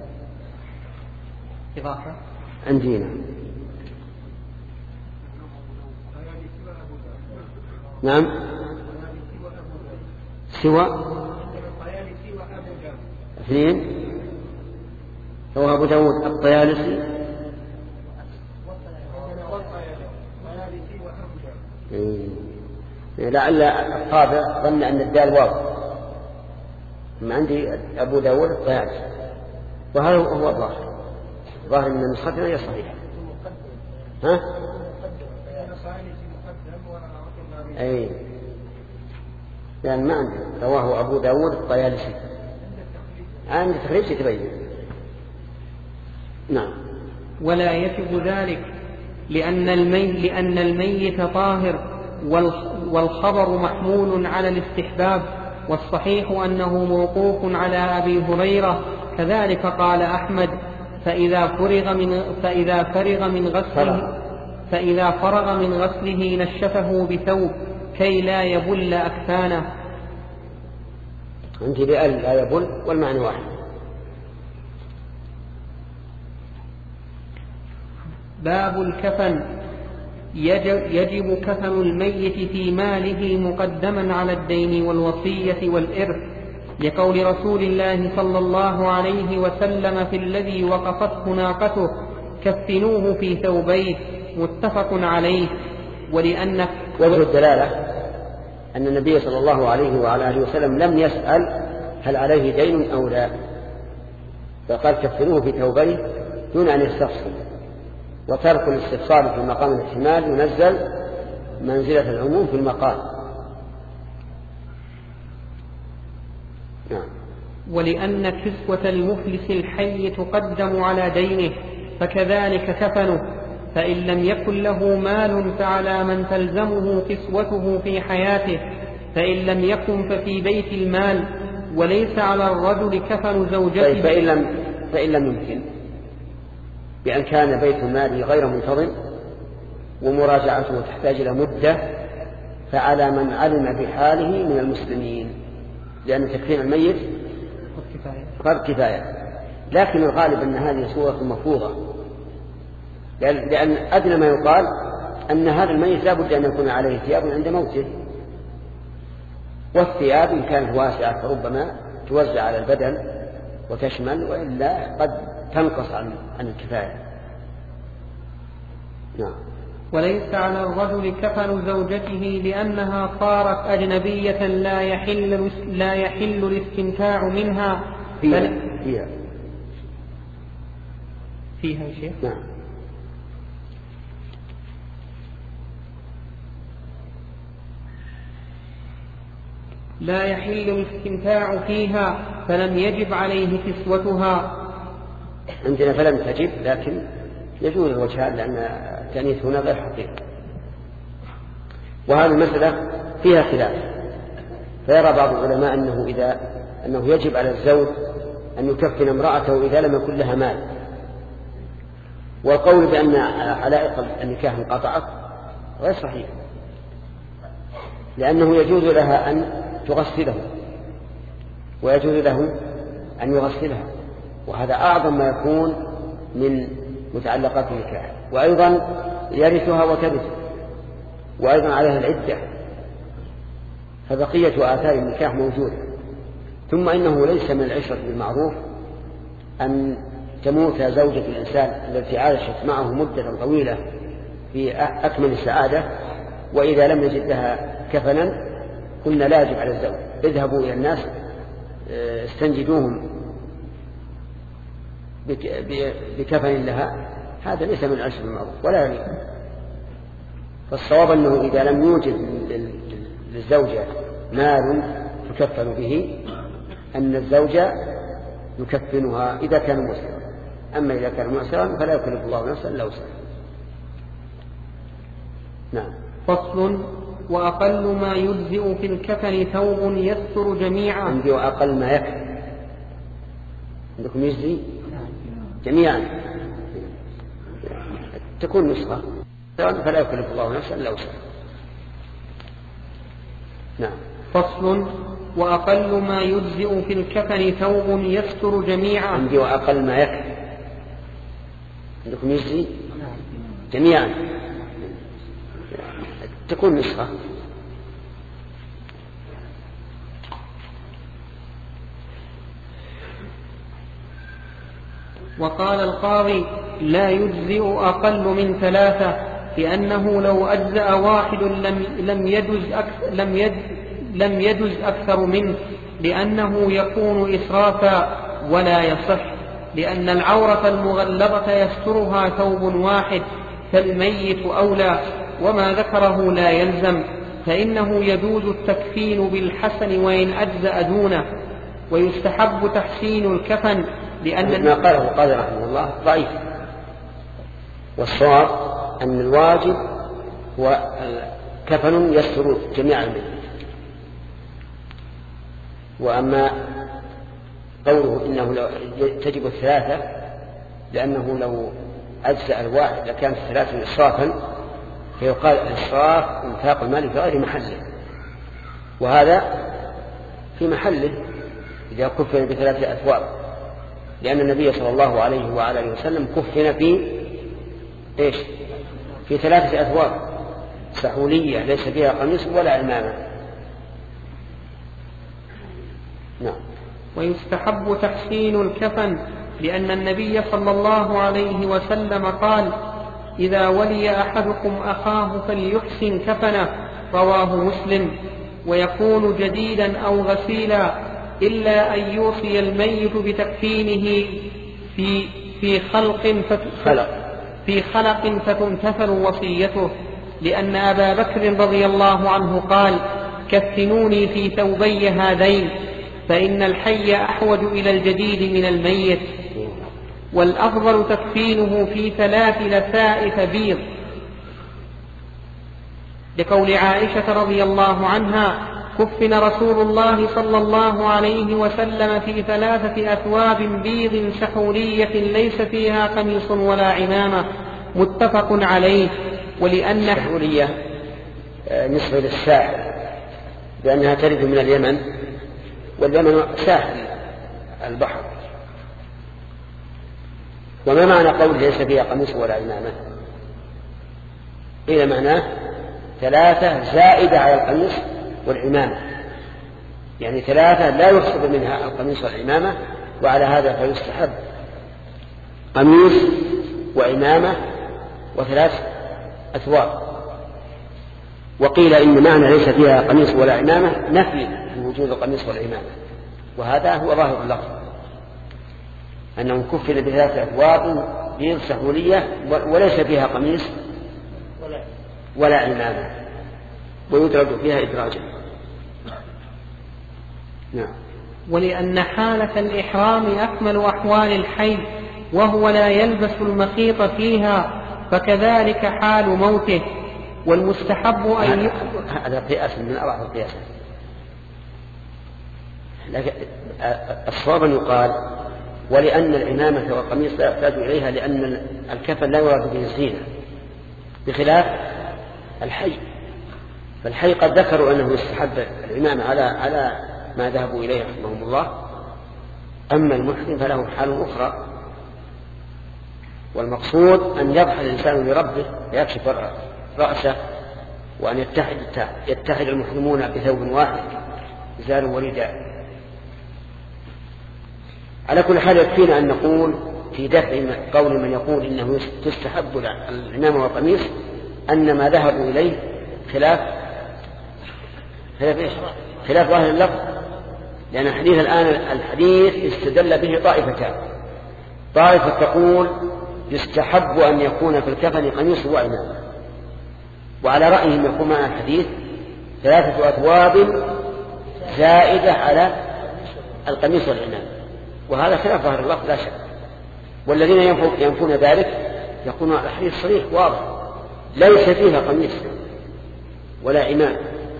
إضافة عندنا. نعم سوى اثنين. هو أبو داود الطيالسي لعل الطابع ظن أن الدال واو، ما عندي أبو داود الطيالسي، وهذا هو الظاهر. ظاهر من نسختنا هي صحيحة. ها؟ أي لأن ما عندي رواه أبو داود الطيالسي، عند تخريج تبين. نعم. ولا يجب ذلك لأن الميت لأن الميت طاهر، والخبر محمول على الاستحباب، والصحيح أنه موقوف على أبي هريرة. كذلك قال أحمد: فإذا فرغ من فإذا فرغ من غسله فإذا فرغ من غسله نشفه بثوب كي لا يبل أكفانه. عندي بأل لا يبل والمعنى واحد. باب الكفن. يجب, يجب كفن الميت في ماله مقدما على الدين والوصية والإرث، لقول رسول الله صلى الله عليه وسلم في الذي وقفته ناقته: كفنوه في ثوبيه. متفق عليه. ولأن وجه الدلالة أن النبي صلى الله عليه وعلى آله وسلم لم يسأل هل عليه دين أو لا، فقال كفنوه في ثوبيه دون أن يستفصل. وترك الاستفصال في مقام الاحتمال ينزل منزلة العموم في المقام. نعم. ولأن كسوة المفلس الحي تقدم على دينه، فكذلك كفنه. فإن لم يكن له مال فعلى من تلزمه كسوته في حياته، فإن لم يكن ففي بيت المال. وليس على الرجل كفن زوجته. فإن لم, فإن لم يمكن بأن كان بيت المال غير منتظم ومراجعته تحتاج إلى مدة، فعلى من علم بحاله من المسلمين، لأن تكفين الميت فرض كفاية. لكن الغالب أن هذه صورة مفروضة، لأن أدنى ما يقال أن هذا الميت لا بد أن يكون عليه ثياب عند موته، والثياب إن كانت واسعة فربما توزع على البدن وتشمل، وإلا قد تنقص عن عن الكفاية. نعم. وليس على الرجل كفن زوجته لأنها صارت أجنبية لا يحل لا يحل الاستمتاع منها. فيها فيها فيها شيء. نعم. لا يحل الاستمتاع فيها، فلم يجب عليه كسوتها. عندنا فلم تجب، لكن يجوز الوجهان لأن التأنيث هنا غير حقيقي. وهذه المسألة فيها خلاف، فيرى بعض العلماء أنه إذا أنه يجب على الزوج أن يكفن امرأته إذا لم يكن لها مال، والقول بأن علائق النكاح انقطعت غير صحيح، لأنه يجوز لها أن تغسله ويجوز له أن يغسلها، وهذا أعظم ما يكون من متعلقات النكاح. وأيضا يرثها وترث، وأيضا عليها العدة، فبقية آثار النكاح موجودة. ثم إنه ليس من العشرة بالمعروف أن تموت زوجة الإنسان التي عاشت معه مدة طويلة في أكمل السعادة، وإذا لم يجد لها كفنا قلنا لا يجب على الزوج اذهبوا إلى الناس استنجدوهم بكفن لها. هذا ليس من العشرة بالمعروف ولا يليق. فالصواب أنه إذا لم يوجد للزوجة مال تكفن به أن الزوجة يكفنها إذا كان مسلما. أما إذا كان معسرا فلا يكلف الله نفسا إلا وسعها. نعم. فصل. وأقل ما يجزئ في الكفن ثوب يستر جميعا. عندي وأقل ما يكفي. عندكم يجزي جميعا تكون نسخة فلا يكلف الله نفسا إلا وسعها. نعم. فصل. وأقل ما يجزئ في الكفن ثوب يستر جميعا. عندي وأقل ما يكفي. عندكم يجزي جميعا تكون نسخة. وقال القاضي لا يجزئ أقل من ثلاثة، لأنه لو أجزأ واحد لم لم يجز أكثر لم يجز لم يجز أكثر منه، لأنه يكون إسرافا ولا يصح، لأن العورة المغلظة يسترها ثوب واحد فالميت أولى، وما ذكره لا يلزم، فإنه يجوز التكفين بالحسن وإن أجزأ دونه، ويستحب تحسين الكفن لأن ما قاله القاضي رحمه الله ضعيف. والصواب أن الواجب هو كفن يستر جميع الميت. وأما قوله إنه لو تجب الثلاثة لأنه لو أجزأ الواحد لكانت الثلاثة إسرافا، فيقال الإسراف انفاق المال في غير محله، وهذا في محله إذا كفن بثلاثة أثواب، لأن النبي صلى الله عليه وعلى آله وسلم كفن في إيش؟ في ثلاثة أثواب سحولية ليس فيها قميص ولا عمامة. نعم. ويستحب تحسين الكفن لأن النبي صلى الله عليه وسلم قال إذا ولي أحدكم أخاه فليحسن كفنه، رواه مسلم. ويكون جديدا أو غسيلا إلا أن يوصي الميت بتكفينه في في خلق خلق في خلق فتنتفل وصيته، لأن أبا بكر رضي الله عنه قال كفنوني في ثوبي هذين، فإن الحي أحوج إلى الجديد من الميت. والأفضل تكفينه في ثلاث لفائف بيض، لقول عائشة رضي الله عنها كفن رسول الله صلى الله عليه وسلم في ثلاثة أثواب بيض سحولية ليس فيها قميص ولا عمامة، متفق عليه. ولأن السحولية نسبة للساحل لأنها ترد من اليمن، واليمن ساحل البحر. وما معنى قول ليس فيها قميص ولا عمامة؟ إلى معناه ثلاثة زائدة على القميص والعمامة، يعني ثلاثة لا يحسب منها القميص والعمامة، وعلى هذا فيستحب قميص وعمامة وثلاث أثواب. وقيل إن معنى ليس فيها قميص ولا عمامة نفي وجود القميص والعمامة، وهذا هو ظاهر اللفظ أنه كفن بثلاثة أثواب بيض سحولية وليس فيها قميص ولا عمامة، ويدرج فيها إدراجا. نعم. ولأن حالة الإحرام أكمل أحوال الحي وهو لا يلبس المخيط فيها، فكذلك حال موته. والمستحب أن هذا قياس من أضعف القياس، لكن الصواب يقال ولأن العمامة والقميص لا يحتاج إليها، لأن الكفن لا يراد به الزينة بخلاف الحي. فالحي قد ذكروا أنه يستحب العمامة على على ما ذهبوا إليه رحمهم الله، أما المحرم فله حال أخرى. والمقصود أن يضحى الإنسان لربه، يكشف رأسه وأن يتحد, يتحد المسلمون بثوب واحد إزار ورداء. على كل حال يكفينا أن نقول في دفع قول من يقول إنه تستحب العمامة والقميص أن ما ذهبوا إليه خلاف خلاف إيش؟ خلاف ظاهر اللفظ، لأن الحديث الآن الحديث استدل به طائفتان. طائفة تقول يستحب أن يكون في الكفن قميص وعمامة، وعلى رأيهم يكون معنا الحديث ثلاثة أثواب زائدة على القميص والعمامة، وهذا خلاف ظاهر اللفظ لا شك. والذين ينفون ذلك يقولون الحديث صريح واضح ليس فيها قميص ولا عمامة،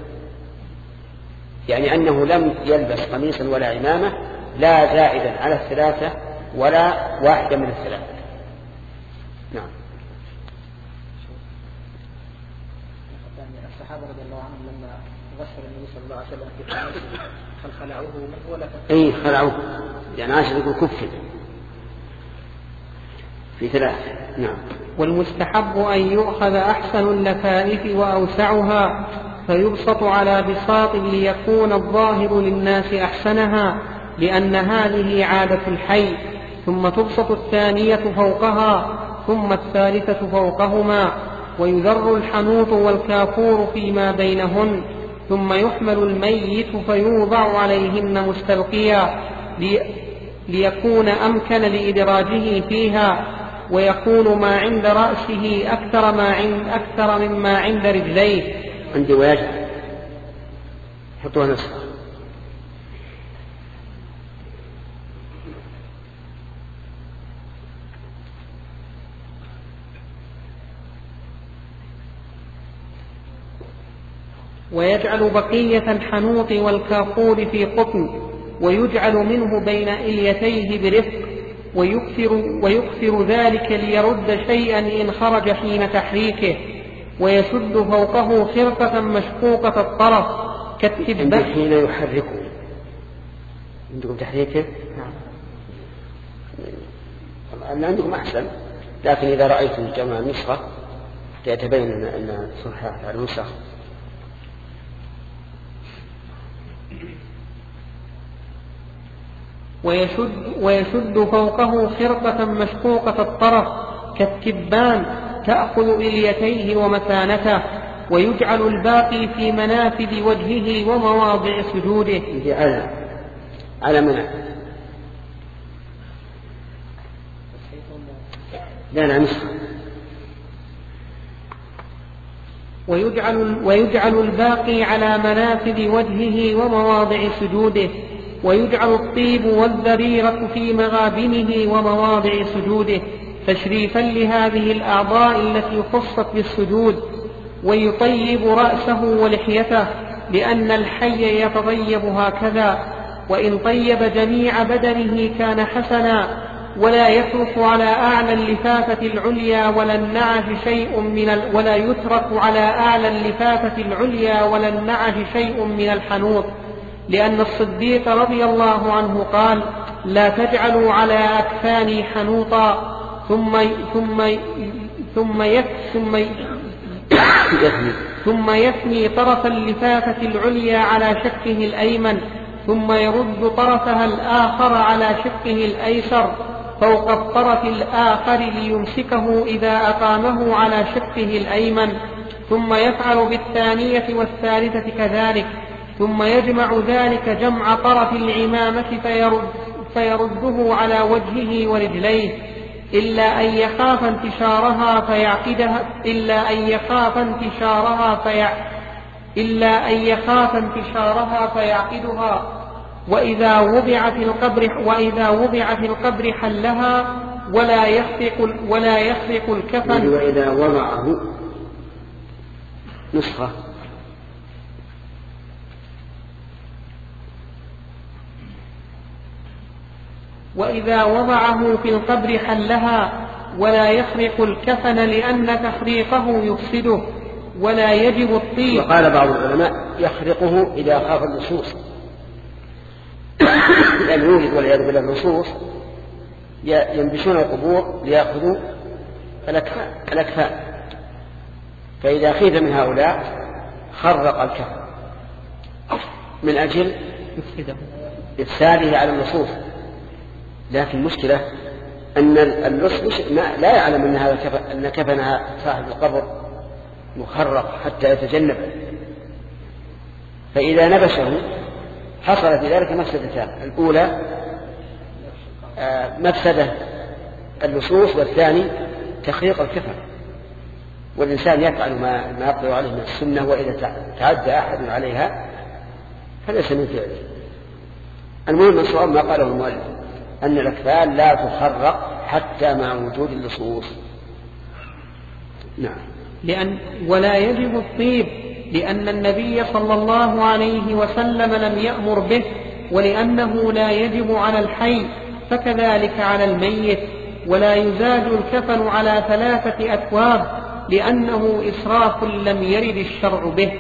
يعني أنه لم يلبس قميصا ولا عمامة، لا زائدا على الثلاثة ولا واحدة من الثلاثة. نعم. الصحابة رضي الله عنهم لما غسل النبي صلى الله عليه وسلم في قميصه هل خلعوه منه ولا كفر؟ أي خلعوه، يعني عاشر يقول كفر في ثلاثة. نعم. والمستحب أن يؤخذ أحسن اللفائف وأوسعها فيبسط على بساط ليكون الظاهر للناس أحسنها، لأن هذه عادة الحي، ثم تبسط الثانية فوقها ثم الثالثة فوقهما، ويذر الحنوط والكافور فيما بينهن، ثم يحمل الميت فيوضع عليهن مستلقيا ليكون أمكن لإدراجه فيها، ويكون ما عند رأسه أكثر, ما عند أكثر مما عند رجليه. عندي ويجعل حطوها نسخة. ويجعل بقية الحنوط والكافور في قطن، ويجعل منه بين إليتيه برفق، ويكثر, ويكثر ذلك ليرد شيئا إن خرج حين تحريكه، ويسد فوقه خرقة مشقوقة الطرف كالتبة حين يحركه. عندكم تحريكه؟ نعم. أن عندكم أحسن، لكن إذا رأيتم جمع النسخة يتبين أن صحة على النسخ. ويشد, ويشد فوقه خرقة مشقوقة الطرف كالتبان تأخذ إليتيه ومثانته، ويجعل الباقي في منافذ وجهه ومواضع سجوده. على على منافذ لا لا نسخة. ويجعل, ويجعل الباقي على منافذ وجهه ومواضع سجوده، ويجعل الطيب والذريرة في مغابنه ومواضع سجوده تشريفا لهذه الأعضاء التي خصت بالسجود. ويطيب رأسه ولحيته، لأن الحي يتطيب هكذا، وإن طيب جميع بدنه كان حسنا. ولا يترك على أعلى اللفافة العليا ولا النعش شيء من ال... ولا يترك على أعلى اللفافة العليا ولا النعش شيء من الحنوط، لأن الصديق رضي الله عنه قال: لا تجعلوا على أكفاني حنوطا. ثم ثم ثم ثم ثم يثني طرف اللفافة العليا على شقه الأيمن، ثم يرد طرفها الآخر على شقه الأيسر فوق الطرف الآخر ليمسكه إذا أقامه على شقه الأيمن، ثم يفعل بالثانية والثالثة كذلك، ثم يجمع ذلك جمع طرف العمامة فيرد فيرده على وجهه ورجليه، إلا أن يخاف انتشارها فيعقدها إلا أن يخاف انتشارها فيع إلا أن يخاف انتشارها فيعقدها. وإذا وضع في القبر وإذا وضع في القبر حلها ولا يخرق ولا يخرق الكفن. وإذا وضعه نسخة وإذا وضعه في القبر حلها ولا يخرق الكفن، لأن تخريقه يفسده، ولا يجب الطيب. وقال بعض العلماء يخرقه إذا خاف اللصوص، لأن يوجد والعياذ بالله اللصوص ينبشون القبور ليأخذوا الأكفان، فإذا خيف من هؤلاء خرق الكفن من أجل إفساده على اللصوص، لكن المشكلة أن اللص لا يعلم أن هذا كفن أن كفن صاحب القبر مخرق حتى يتجنب، فإذا نبشه حصل في ذلك مفسدتان: الأولى مفسدة اللصوص، والثاني تخريق الكفن. والإنسان يفعل ما ما يقدر عليه من السنة، وإذا تعدى أحد عليها فليس من فعله. المهم الصواب ما قاله المؤلف أن الأكفان لا تخرق حتى مع وجود اللصوص. نعم. لأن ولا يجب الطيب لأن النبي صلى الله عليه وسلم لم يأمر به، ولأنه لا يجب على الحي، فكذلك على الميت. ولا يزاد الكفن على ثلاثة أثواب لأنه إسراف لم يرد الشرع به.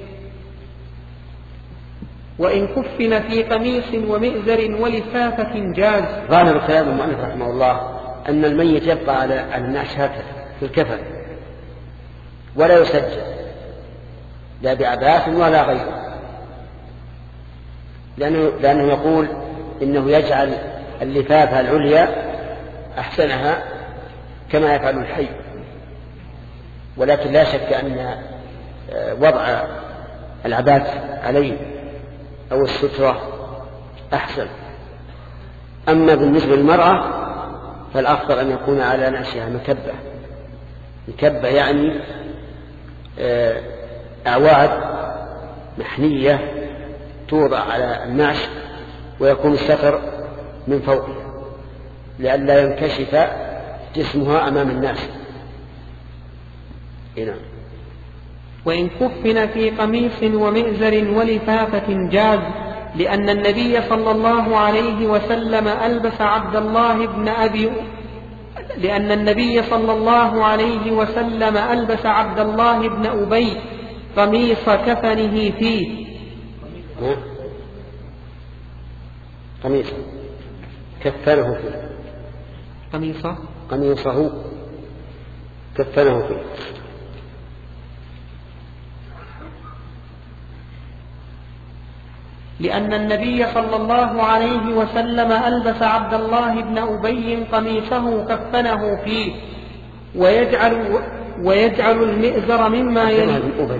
وإن كفن في قميص ومئزر ولفافة جاز. ظاهر كلام المؤلف رحمه الله أن الميت يبقى على النعش هكذا في الكفن ولا يسجل لا بعباس ولا غيره، لأنه, لأنه يقول إنه يجعل اللفافة العليا أحسنها كما يفعل الحي، ولكن لا شك أن وضع العباس عليه أو السترة أحسن. أما بالنسبة للمرأة فالأفضل أن يكون على نعشها مكبة. مكبة يعني أعواد محنية توضع على النعش ويكون الستر من فوقها لئلا ينكشف جسمها أمام الناس. هنا. وإن كفن في قميص ومئزر ولفافة جاز، لأن النبي صلى الله عليه وسلم ألبس عبد الله بن أبي لأن النبي صلى الله عليه وسلم ألبس عبد الله بن أبي قميص كفنه فيه. قميص كفنه فيه قميصه قميصه كفنه فيه. لأن النبي صلى الله عليه وسلم ألبس عبد الله بن أبي قميصه كفنه فيه، ويجعل ويجعل المئزر مما يلي.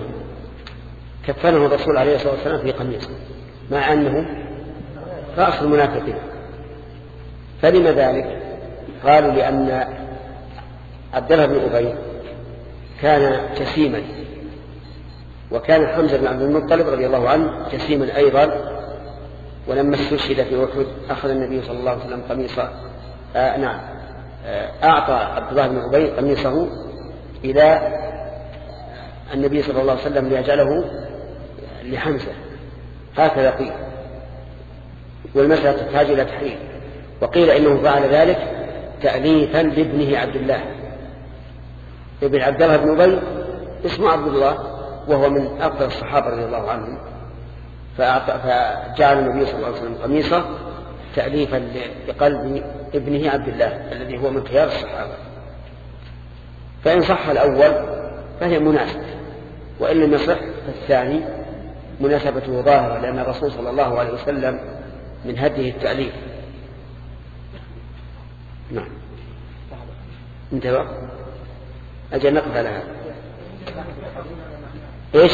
كفنه الرسول عليه الصلاة والسلام في قميصه مع أنه رأس المنافقين. فلما ذلك؟ قالوا لأن عبد الله بن أبي كان جسيما، وكان حمزة بن عبد المطلب رضي الله عنه جسيما أيضا، ولما استشهد في أحد أخذ النبي صلى الله عليه وسلم قميصه آه نعم آه أعطى عبد الله بن أبي قميصه إلى النبي صلى الله عليه وسلم ليجعله لحمزة، هكذا قيل، والمسألة تحتاج إلى تحرير. وقيل إنه فعل ذلك تأليفا لابنه عبد الله. ابن عبد الله بن أبي اسمه عبد الله، وهو من أفضل الصحابة رضي الله عنهم، فجعل النبي صلى الله عليه وسلم قميصه تأليفا لقلب ابنه عبد الله الذي هو من خيار الصحابة. فإن صح الأول فهي مناسبة، وإن لم يصح فالثاني مناسبته ظاهرة، لأن الرسول صلى الله عليه وسلم من هديه التأليف. نعم. انتبه أجل نقف على هذا. إيش؟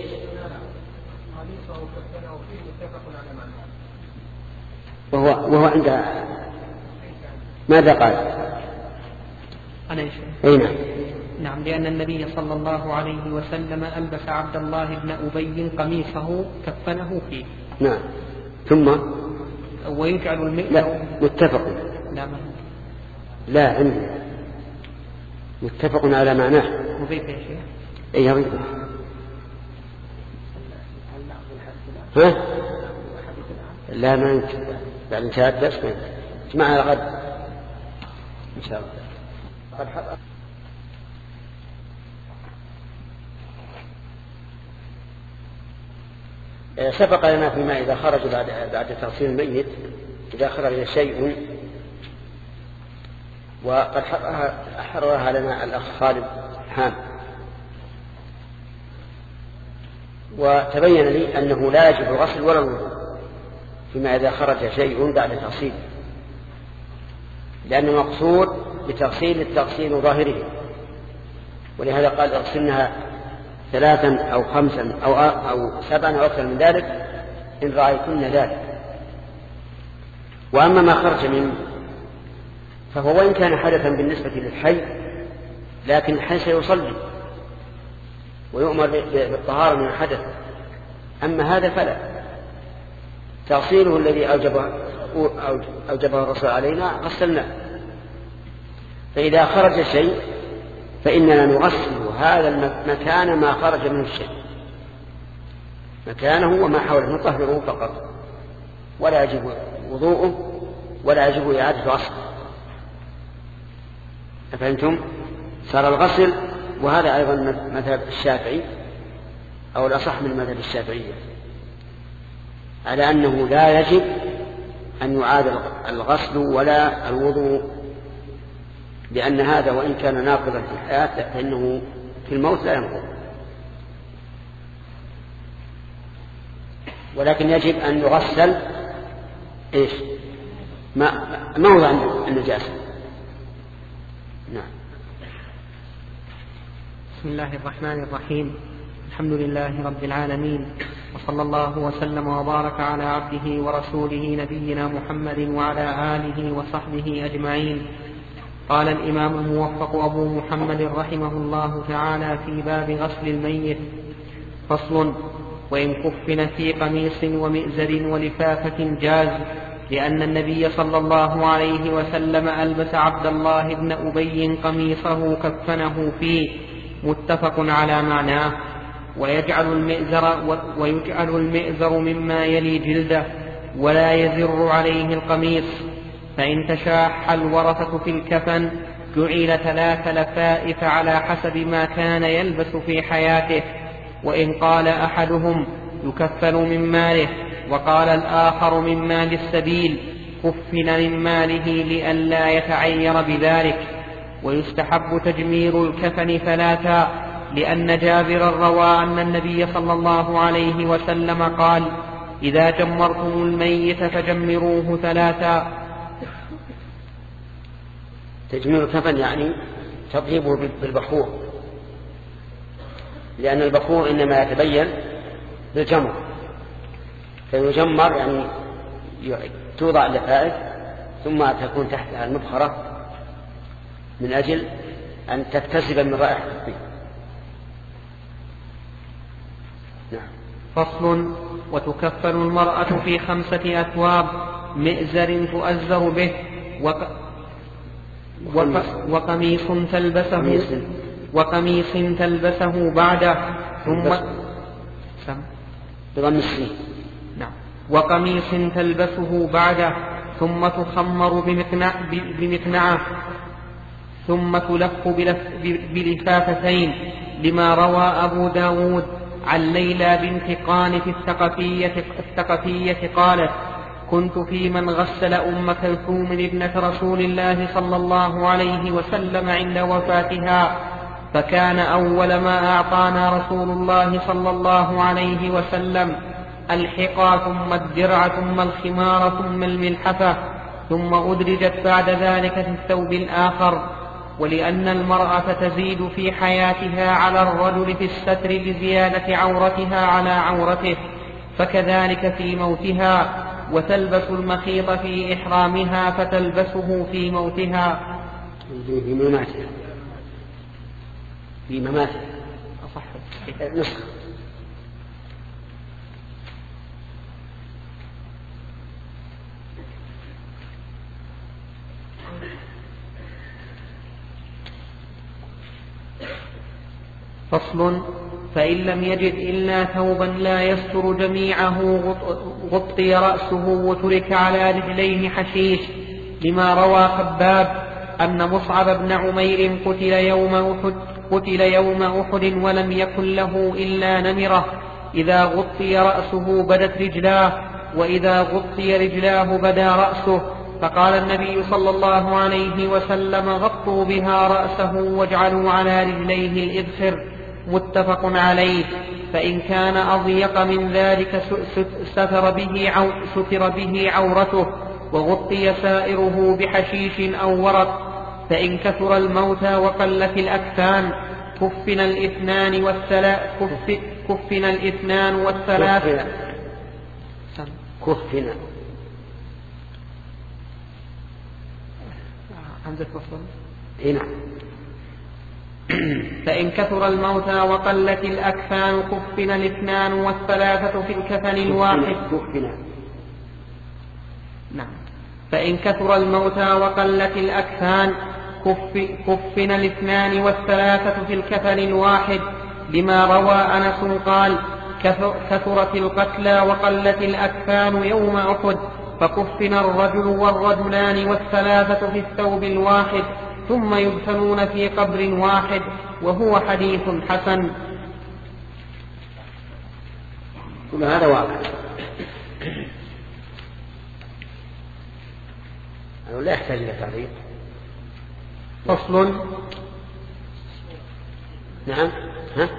وهو وهو عند ماذا قال؟ أنا إيش؟ أي نعم. نعم، لأن النبي صلى الله عليه وسلم ألبس عبد الله بن أبي قميصه كفنه فيه. نعم. ثم ويجعل المئزر. لا متفق. لا ما. لا عندي متفق على معناه. مضيف يا شيخ. أي يضيف. ها؟ لا ما يمكن بعد انتهاء الدرس معنا غد إن شاء الله. قد حضر. سبق لنا فيما إذا خرج بعد بعد تغسيل الميت، إذا خرج شيء، وقد حررها لنا الأخ خالد حام. وتبين لي أنه لا يجب الغسل ولا الوضوء فيما إذا خرج شيء بعد تغسيل، لأن المقصود بتغسيل التغسيل ظاهره، ولهذا قال اغسلنها ثلاثا أو خمسا أو, أو سبعا أو أكثر من ذلك إن رأيتن ذلك. وأما ما خرج منه فهو وإن كان حدثا بالنسبة للحي، لكن الحي سيصلي ويؤمر بالطهارة من الحدث، أما هذا فلا. تغسيله الذي أوجبه, أوجبه الرسول علينا غسلناه، فإذا خرج شيء فإننا نغسل هذا المكان ما خرج منه الشيء، مكانه وما حوله نطهره فقط، ولا يجب وضوءه ولا يجب إعادة غسله. أفهمتم؟ صار الغسل، وهذا أيضا مذهب الشافعي أو الأصح من مذهب الشافعية، على أنه لا يجب أن يعاد الغسل ولا الوضوء، لأن هذا وإن كان ناقضا في الحياة فإنه في الموت لا ينقض. ولكن يجب أن يغسل إيش؟ موضع النجاسة. نعم. بسم الله الرحمن الرحيم. الحمد لله رب العالمين، وصلى الله وسلم وبارك على عبده ورسوله نبينا محمد وعلى آله وصحبه أجمعين. قال الإمام الموفق أبو محمد رحمه الله تعالى في باب غسل الميت: فصل: وإن كفن في قميص ومئزر ولفافة جاز، لأن النبي صلى الله عليه وسلم ألبس عبد الله بن أبي قميصه كفنه فيه، متفق على معناه. ويجعل المئزر, ويجعل المئزر مما يلي جلده ولا يزر عليه القميص، فإن تشاح الورثة في الكفن جعل ثلاث لفائف على حسب ما كان يلبس في حياته. وإن قال أحدهم يكفن من ماله وقال الآخر من مال السبيل كفن من ماله لئلا يتعير بذلك. ويستحب تجمير الكفن ثلاثا، لأن جابر روى أن النبي صلى الله عليه وسلم قال: إذا جمرتم الميت فجمروه ثلاثا. تجمير الكفن يعني تطيبه بالبخور، لأن البخور إنما يتبين بالجمر، فيجمر يعني توضع اللفائف ثم تكون تحتها المبخرة من أجل أن تكتسب من رائحة الطيب. نعم. فصل: وتكفن المرأة في خمسة أثواب: مئزر تؤزر به، وق... وق... وقميص تلبسه وقميص تلبسه بعده ثم نعم وقميص تلبسه بعده ثم تخمر بمقنع... بمقنعة ثم تلف بلف... بلفافتين، لما روى أبو داود عن ليلى بنت قانت الثقفية, الثقفية قالت: كنت في من غسل أم كلثوم ابنة رسول الله صلى الله عليه وسلم عند وفاتها، فكان أول ما أعطانا رسول الله صلى الله عليه وسلم الحقى ثم الدرع ثم الخمار ثم الملحفة، ثم أدرجت بعد ذلك في الثوب الآخر. ولأن المرأة تزيد في حياتها على الرجل في الستر لزيادة عورتها على عورته، فكذلك في موتها، وتلبس المخيط في إحرامها فتلبسه في موتها. في مماتها في مماتها أصح نسخة. فصل: فإن لم يجد إلا ثوبا لا يستر جميعه غطي رأسه وترك على رجليه حشيش، لما روى خباب أن مصعب بن عمير قتل يوم أحد, قتل يوم أحد ولم يكن له إلا نمرة، إذا غطي رأسه بدت رجلاه، وإذا غطي رجلاه بدا رأسه، فقال النبي صلى الله عليه وسلم: غطوا بها رأسه واجعلوا على رجليه الإذخر، متفق عليه. فإن كان أضيق من ذلك ستر به, عو ستر به عورته وغطي سائره بحشيش أو ورق. فإن كثر الموتى وقلت الأكفان كفن الاثنان والثلاث كف كفن الاثنان والثلاث كفن عندك وصل هنا. فإن كثر الموتى وقلت الأكفان كفن الاثنان والثلاثة في الكفن الواحد. كفن. نعم. فإن كثر الموتى وقلت الأكفان كف كفن الاثنان والثلاثة في الكفن الواحد، لما روى أنس قال: كثرت القتلى وقلت الأكفان يوم أحد، فكفن الرجل والرجلان والثلاثة في الثوب الواحد، ثم يدفنون في قبر واحد، وهو حديث حسن. كل هذا واقع. أنا لا يحتاج إلى تعليق. فصل. نعم. ها؟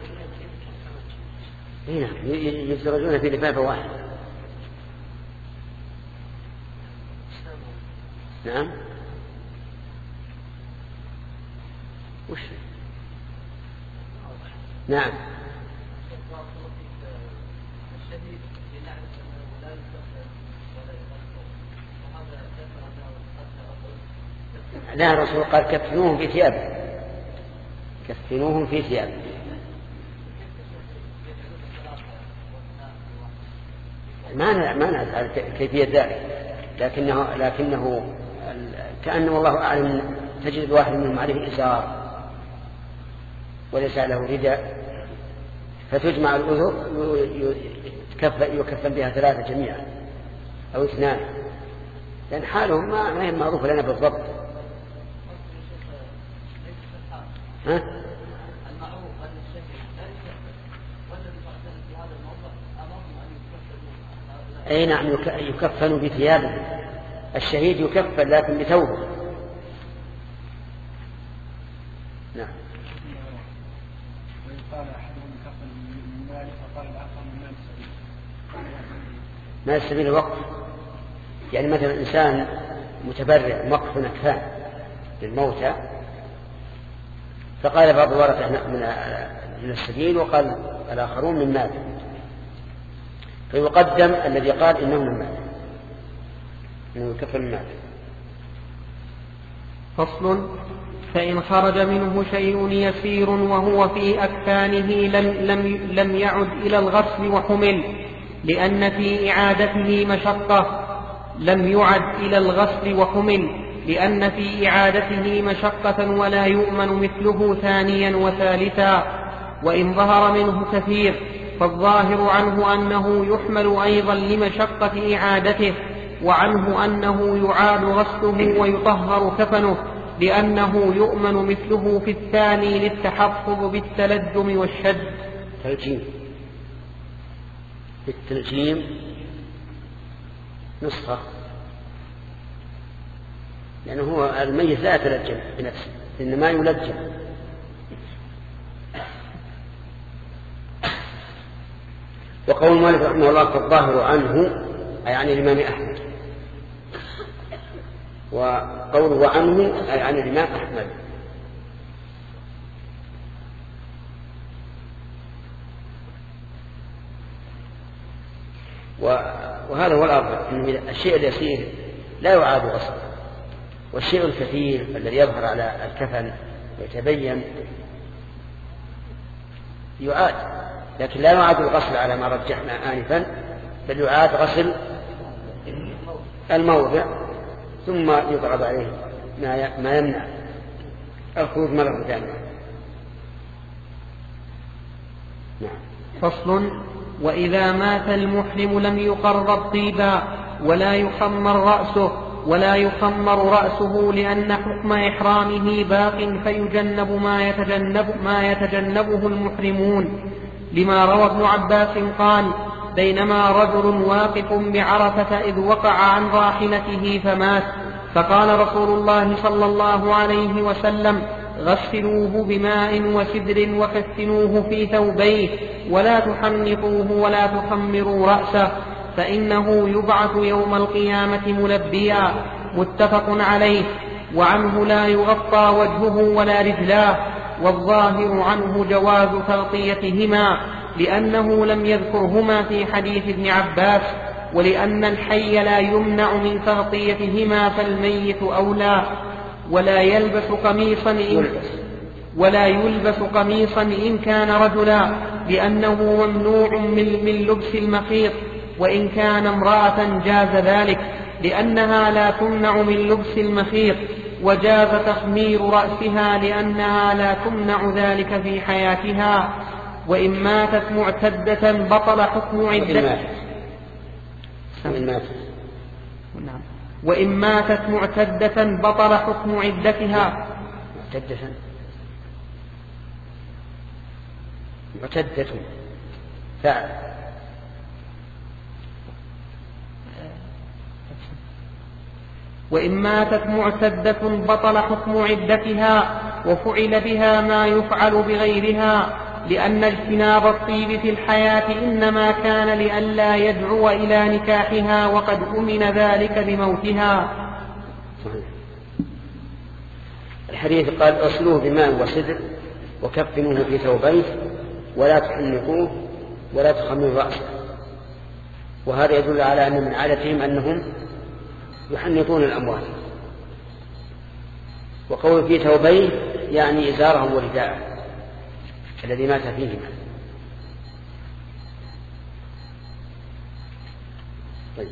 هنا يزرجون في لفافة واحدة. نعم. وش؟ نعم. لا، الرسول قال كفنوهم في ثيابه، كفنوهم في ثيابه. ما ما نسأل كيفية ذلك، لكنه لكنه كأنه والله أعلم تجد واحد منهم عليه إزار وليس له رداء، فتجمع الأذر يكفن بها ثلاثة جميعا أو اثنان، لأن حالهم ما هي معروفة لنا بالضبط. ها؟ أي نعم، يكفن بثيابه. الشهيد يكفن لكن بثوبه. نعم. مال السبيل الوقف، يعني مثلا إنسان متبرع وقف أكفان للموتى، فقال بعض الورثة من السبيل وقال الآخرون من مال، فيقدم الذي قال إنه من مال، إنه يكفل من مال. فصل. فإن خرج منه شيء يسير وهو في أكفانه لم, لم, لم يعد إلى الغسل وحمل، لأن في إعادته مشقة. لم يعد إلى الغسل وحمل لأن في إعادته مشقة، ولا يؤمن مثله ثانيا وثالثا. وإن ظهر منه كثير فالظاهر عنه أنه يحمل أيضا لمشقة إعادته، وعنه أنه يعاد غسله ويطهر كفنه، لأنه يؤمن مثله في الثاني للتحفظ بالتلجم والشد. تلجيم. التلجيم نسخة، لأنه هو الميت لا يتلجم بنفسه، إنما يلجم. وقول مالك رحمه الله فالظاهر عنه أي عن الإمام أحمد، وقوله عنه أي عن الإمام أحمد. وهذا هو الأفضل، أن الشيء اليسير لا يعاد غسله، والشيء الكثير الذي يظهر على الكفن ويتبين يعاد، لكن لا يعاد الغسل على ما رجحنا آنفا، بل يعاد غسل الموضع ثم يضرب عليه ما يمنع الخروج مرة ثانية. نعم. فصل. وإذا مات المحرم لم يقرب طيبا ولا يخمر رأسه ولا يخمر رأسه لأن حكم إحرامه باق، فيجنب ما يتجنب ما يتجنبه المحرمون، لما روى ابن عباس قال: بينما رجل واقف بعرفة إذ وقع عن راحلته فمات، فقال رسول الله صلى الله عليه وسلم: غسلوه بماء وسدر وكفنوه في ثوبيه ولا تحنطوه ولا تخمروا رأسه فإنه يبعث يوم القيامة ملبيا. متفق عليه. وعنه لا يغطى وجهه ولا رجلاه، والظاهر عنه جواز تغطيتهما لأنه لم يذكرهما في حديث ابن عباس، ولأن الحي لا يمنع من تغطيتهما فالميت أولى. ولا يلبس قميصا إن ولا يلبس قميصا إن كان رجلا لأنه ممنوع من, من لبس المخيط، وإن كان امرأة جاز ذلك لأنها لا تمنع من لبس المخيط، وجاز تخمير رأسها لأنها لا تمنع ذلك في حياتها. وإن ماتت معتدة بطل حكم عدتها. نعم. وإن ماتت معتدة بطل حكم عدتها. معتدة معتدة فعل. وإن ماتت معتدة بطل حكم عدتها، وفعل بها ما يفعل بغيرها، لأن اجتناب الطيب في الحياة إنما كان لئلا يدعو إلى نكاحها، وقد أمن ذلك بموتها. صحيح. الحديث قال اصلوه بماء وسدر وكفنوه في ثوبيه ولا تحنقوه ولا تخمروا رأسه، وهذا يدل على أن من عادتهم أنهم يحنطون الأموات. وقول في ثوبيه يعني إزارهم ورداءه الذي مات فيهما. طيب.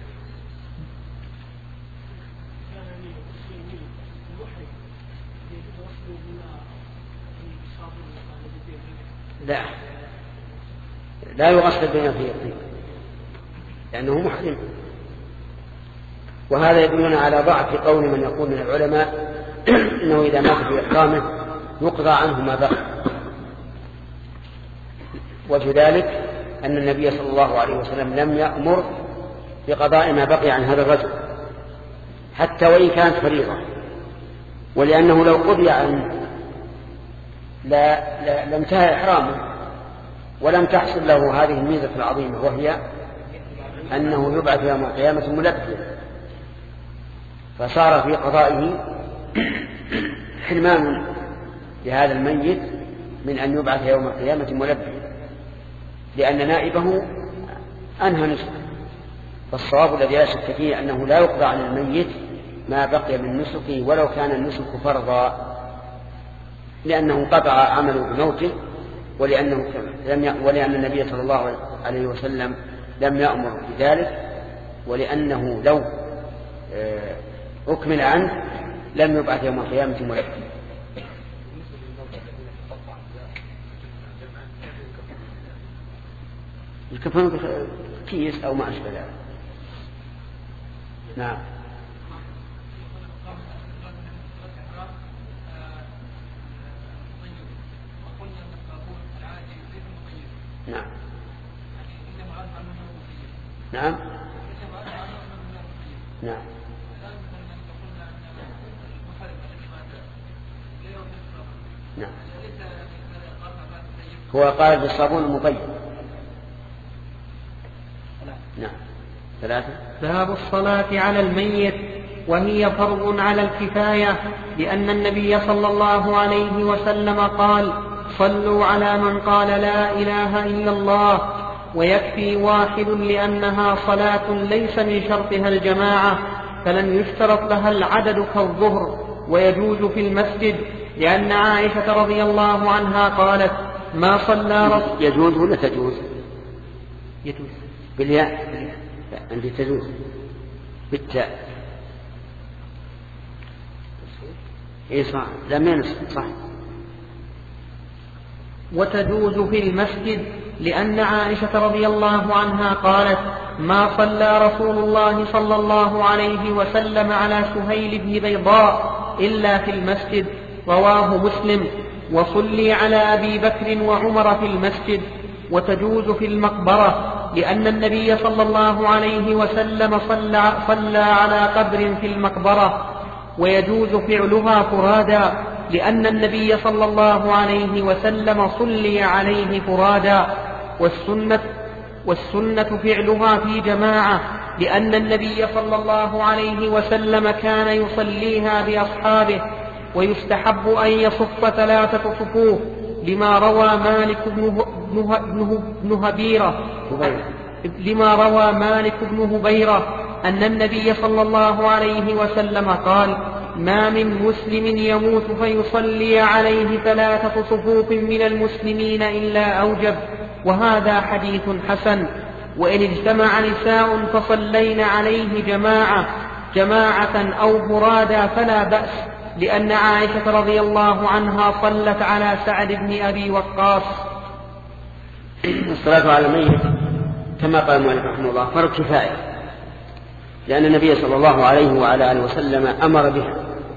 لا لا يغسل بما فيه الطيب لأنه محرم. وهذا يدلنا على ضعف قول من يقول من العلماء إنه إذا مات في إحرامه يقضى عنه ما بقي. وجه ذلك أن النبي صلى الله عليه وسلم لم يأمر بقضاء ما بقي عن هذا الرجل حتى وإن كانت فريضة، ولأنه لو قضي عن لا, لا لم انتهى إحرامه ولم تحصل له هذه الميزة العظيمة، وهي أنه يبعث يوم القيامة ملبيا، فصار في قضائه حرمان لهذا الميت من أن يبعث يوم القيامة ملبيا، لأن نائبه أنهى نسكه. فالصواب الذي لا شك فيه أنه لا يقضى عن الميت ما بقي من نسكه ولو كان النسك فرضا، لأنه قطع عمله بموته، ولأنه لم ي... ولأن النبي صلى الله عليه وسلم لم يأمر بذلك، ولأنه لو أكمل عنه لم يبعث يوم القيامة ملبيا. الكفن كيس أو ما أشبه ذلك. نعم. نعم. نعم. نعم. نعم. هو قال بالصابون المطيب. نعم. ثلاثة. باب الصلاة على الميت، وهي فرض على الكفاية، لأن النبي صلى الله عليه وسلم قال: صلوا على من قال لا إله إلا الله، ويكفي واحد لأنها صلاة ليس من شرطها الجماعة، فلم يشترط لها العدد كالظهر. ويجوز في المسجد، لأن عائشة رضي الله عنها قالت: ما صلى رسول. يجوز ولا تجوز؟ يجوز بالياء. عندي تجوز بالتاء. إيه صح. لا مين صح. وتجوز في المسجد، لأن عائشة رضي الله عنها قالت: ما صلى رسول الله صلى الله عليه وسلم على سهيل بن بيضاء إلا في المسجد. رواه مسلم. وصلي على أبي بكر وعمر في المسجد. وتجوز في المقبرة، لأن النبي صلى الله عليه وسلم صلى, صلى على قبر في المقبرة. ويجوز فعلها فرادا، لأن النبي صلى الله عليه وسلم صلي عليه فرادا، والسنة, والسنة فعلها في جماعة، لأن النبي صلى الله عليه وسلم كان يصليها بأصحابه. ويستحب أن يصف ثلاثة صفوف لما روى مالك بن, بن, بن هبيرة لما روى مالك بن هبيرة أن النبي صلى الله عليه وسلم قال: ما من مسلم يموت فيصلي عليه ثلاثة صفوف من المسلمين إلا أوجب. وهذا حديث حسن. وإن اجتمع نساء فصلين عليه جماعة جماعة أو فرادا فلا بأس، لأن عائشة رضي الله عنها صلت على سعد بن أبي وقاص. الصلاة على الميت كما قال المؤلف رحمه الله فرض كفاية، لأن النبي صلى الله عليه وعلى آله وسلم أمر بها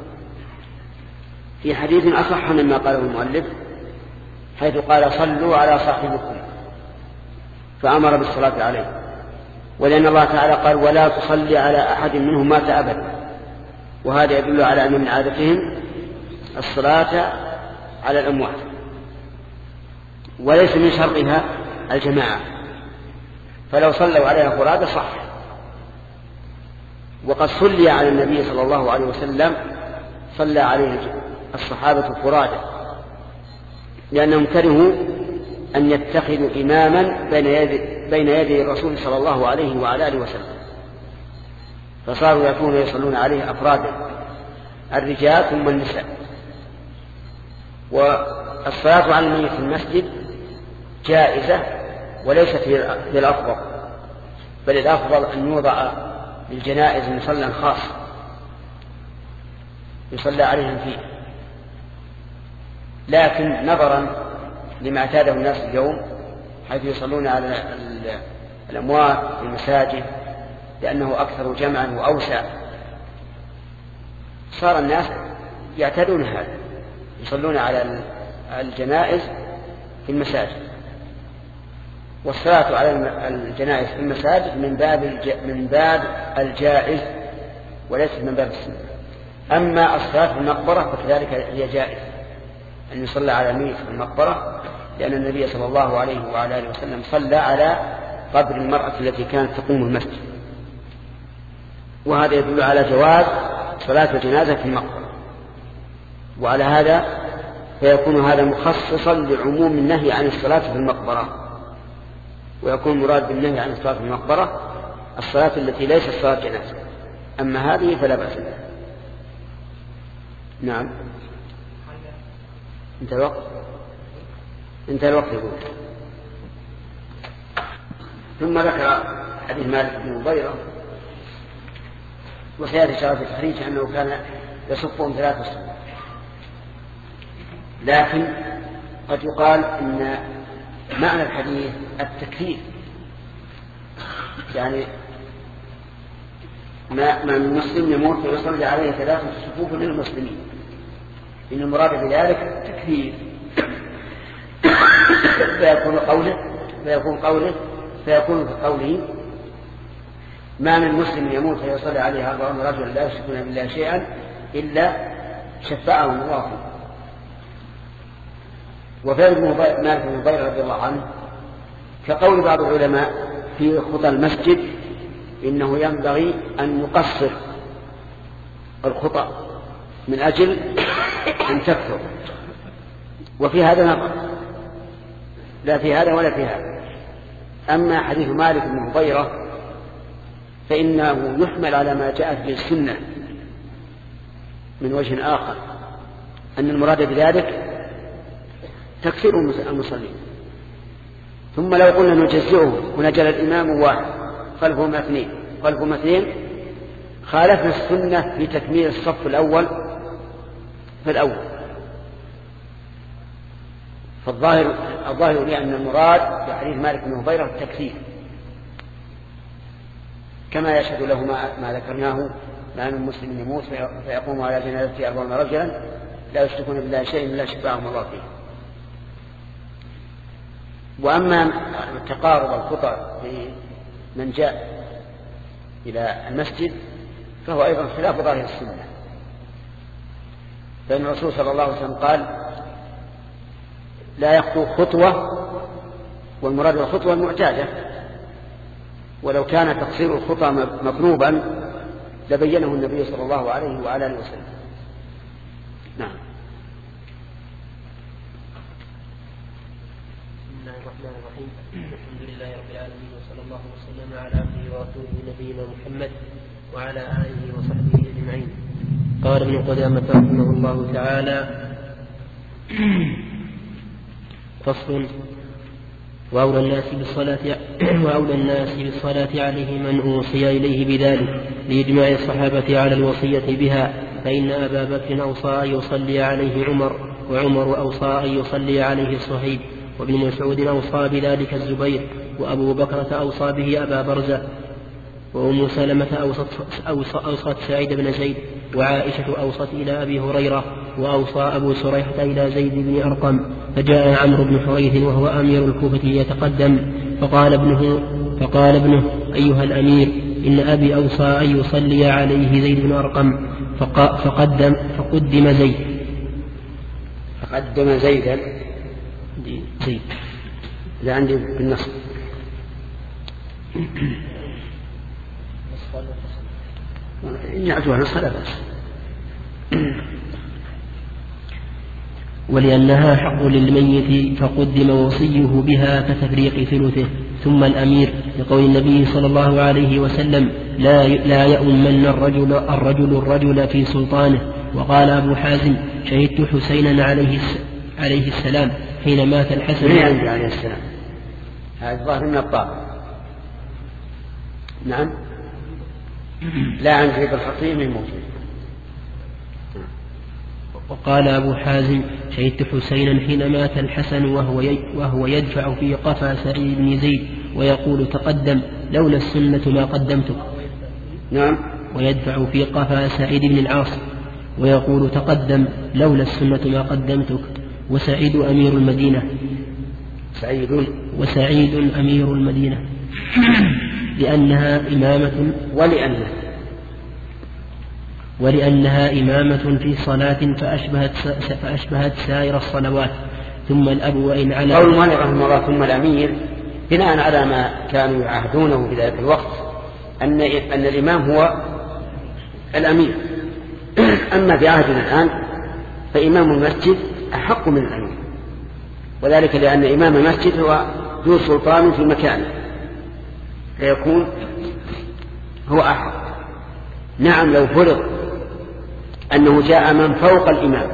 في حديث أصح مما قاله المؤلف، حيث قال: صلوا على صاحبكم، فأمر بالصلاة عليه. ولأن الله تعالى قال: ولا تصلي على أحد منهم مات أبدا، وهذا يدل على أن من عادتهم الصلاة على الأموات، وليس من شرطها الجماعة، فلو صلوا عليها فرادى صح. وقد صلي على النبي صلى الله عليه وسلم صلى عليه الصحابة فرادى، لأنهم كرهوا أن يتخذوا إماما بين يدي, بين يدي الرسول صلى الله عليه وعلى آله وسلم، فصاروا يكونون يصلون عليه أفرادا، الرجال ثم النساء. والصلاة على الميت في المسجد جائزة وليست هي الأفضل، بل الأفضل أن يوضع للجنائز مصلى خاص يصلى عليهم فيه. لكن نظرا لما اعتاده الناس اليوم حيث يصلون على الأموات في المساجد لأنه أكثر جمعا وأوسع، صار الناس يعتادون هذا، يصلون على الجنائز في المساجد. والصلاة على الجنائز في المساجد من باب من باب الجائز وليس من باب السنة. أما الصلاة في المقبرة فكذلك هي جائز، أن يصلى على الميت في المقبرة، لأن النبي صلى الله عليه وعلى آله وسلم صلى على قبر المرأة التي كانت تقوم المسجد، وهذا يدل على جواز صلاة الجنازة في المقبرة. وعلى هذا فيكون هذا مخصصا لعموم النهي عن الصلاة في المقبرة، ويكون مراد بالنهي عن الصلاة في المقبرة الصلاة التي ليست صلاة جنازة، أما هذه فلا بأس بها. نعم. انتهى الوقت انتهى الوقت يقول. ثم ذكر حديث مالك بن هبيرة، وسيأتي شرف التخريج أنه كان يصفهم ثلاث صفوف، لكن قد يقال إن معنى الحديث التكثير، يعني ما من مسلم يموت فيصلي عليه ثلاثة صفوف للمسلمين، إن المراد بذلك تكثير. فيكون قوله فيكون قوله فيكون في قوله: ما من مسلم يموت فيصلي عليه أربعون رجلا لا يشركون بالله شيئا إلا شفعهم الله فيه. وفعل مالك بن هبيرة رضي الله عنه كقول بعض العلماء في خطى المسجد إنه ينبغي أن يقصر الخطى من أجل أن تكثر، وفي هذا نظر، لا في هذا ولا في هذا. أما حديث مالك بن هبيرة فإنه يحمل على ما جاءت به السنة من وجه آخر، أن المراد بذلك تكثير المصلين. ثم لو قلنا نجزئه ونجل الإمام واحد خلفهم اثنين خلفهم اثنين خالفنا السنة في تكميل الصف الأول في الأول. فالظاهر الظاهر لي أن المراد بحديث مالك بن هبيرة التكثير، كما يشهد له ما, ما ذكرناه: ما من مسلم يموت فيقوم على جنازته أربعون رجلا لا يشركون بالله شيئا إلا شفعهم الله فيه. وأما التقارب الخطى من جاء إلى المسجد فهو أيضا خلاف ظاهر السنة، فإن الرسول صلى الله عليه وسلم قال لا يخطو خطوة، والمراد الخطوة المعتادة، ولو كان تقصير الخطى مطلوبا لبينه النبي صلى الله عليه وعلى آله وسلم. نعم. بسم الله الرحمن الرحيم. الحمد لله رب العالمين، وصلى الله وسلم على عبده ورسوله نبينا محمد وعلى آله وصحبه أجمعين. قال ابن قدامة رحمه الله تعالى: فصل. وأولى الناس بالصلاة وأولى الناس بالصلاة عليه من أوصي إليه بذلك لإجماع الصحابة على الوصية بها، فإن أبا بكر أوصى أن يصلي عليه عمر، وعمر أوصى أن يصلي عليه صهيب، وابن مسعود أوصى بذلك الزبير، وأبو بكرة أوصى به أبا برزة، وأم سلمة أوصت, أوصت سعيد بن زيد، وعائشة أوصت إلى أبي هريرة، وأوصى أبو سريحة إلى زيد بن أرقم. فجاء عمرو بن حريث وهو أمير الكوفة يتقدم، فقال ابنه فقال ابنه أيها الأمير، إن أبي أوصى أن يصلي عليه زيد بن أرقم، فقدم فقدم زيد فقدم زيدا زيد لا عندي بالنصب. إن أعطوها نصف لا بأس. ولأنها حق للميت فقدم وصيه بها كتفريق ثلثه. ثم الأمير لقول النبي صلى الله عليه وسلم: لا لا يؤمن الرجل الرجل الرجل في سلطانه. وقال أبو حازم: شهدت حسينا عليه عليه السلام حين مات الحسن. من عندي عليه السلام؟ هذا الظاهر من الطابع. نعم. لا عن جريب الخطيب من موجود. وقال أبو حازم: شهدت حسينا حين مات الحسن وهو وهو يدفع في قفا سعيد بن زيد ويقول: تقدم لولا السنة ما قدمتك. نعم. ويدفع في قفا سعيد بن العاص ويقول: تقدم لولا السنة ما قدمتك. وسعيد أمير المدينة سعيد وسعيد أمير المدينة لأنها إمامة ولأنها ولأنها إمامة في صلاة فأشبهت, فأشبهت سائر الصلوات. ثم الأب وإن على قول المؤلف رحمه الله ثم الأمير بناء على ما كانوا يعهدونه في ذلك الوقت أن أن الإمام هو الأمير. أما في عهدنا الآن فإمام المسجد أحق من الأمير، وذلك لأن إمام المسجد هو ذو سلطان في مكانه فيكون هو أحق. نعم لو فرض أنه جاء من فوق الإمام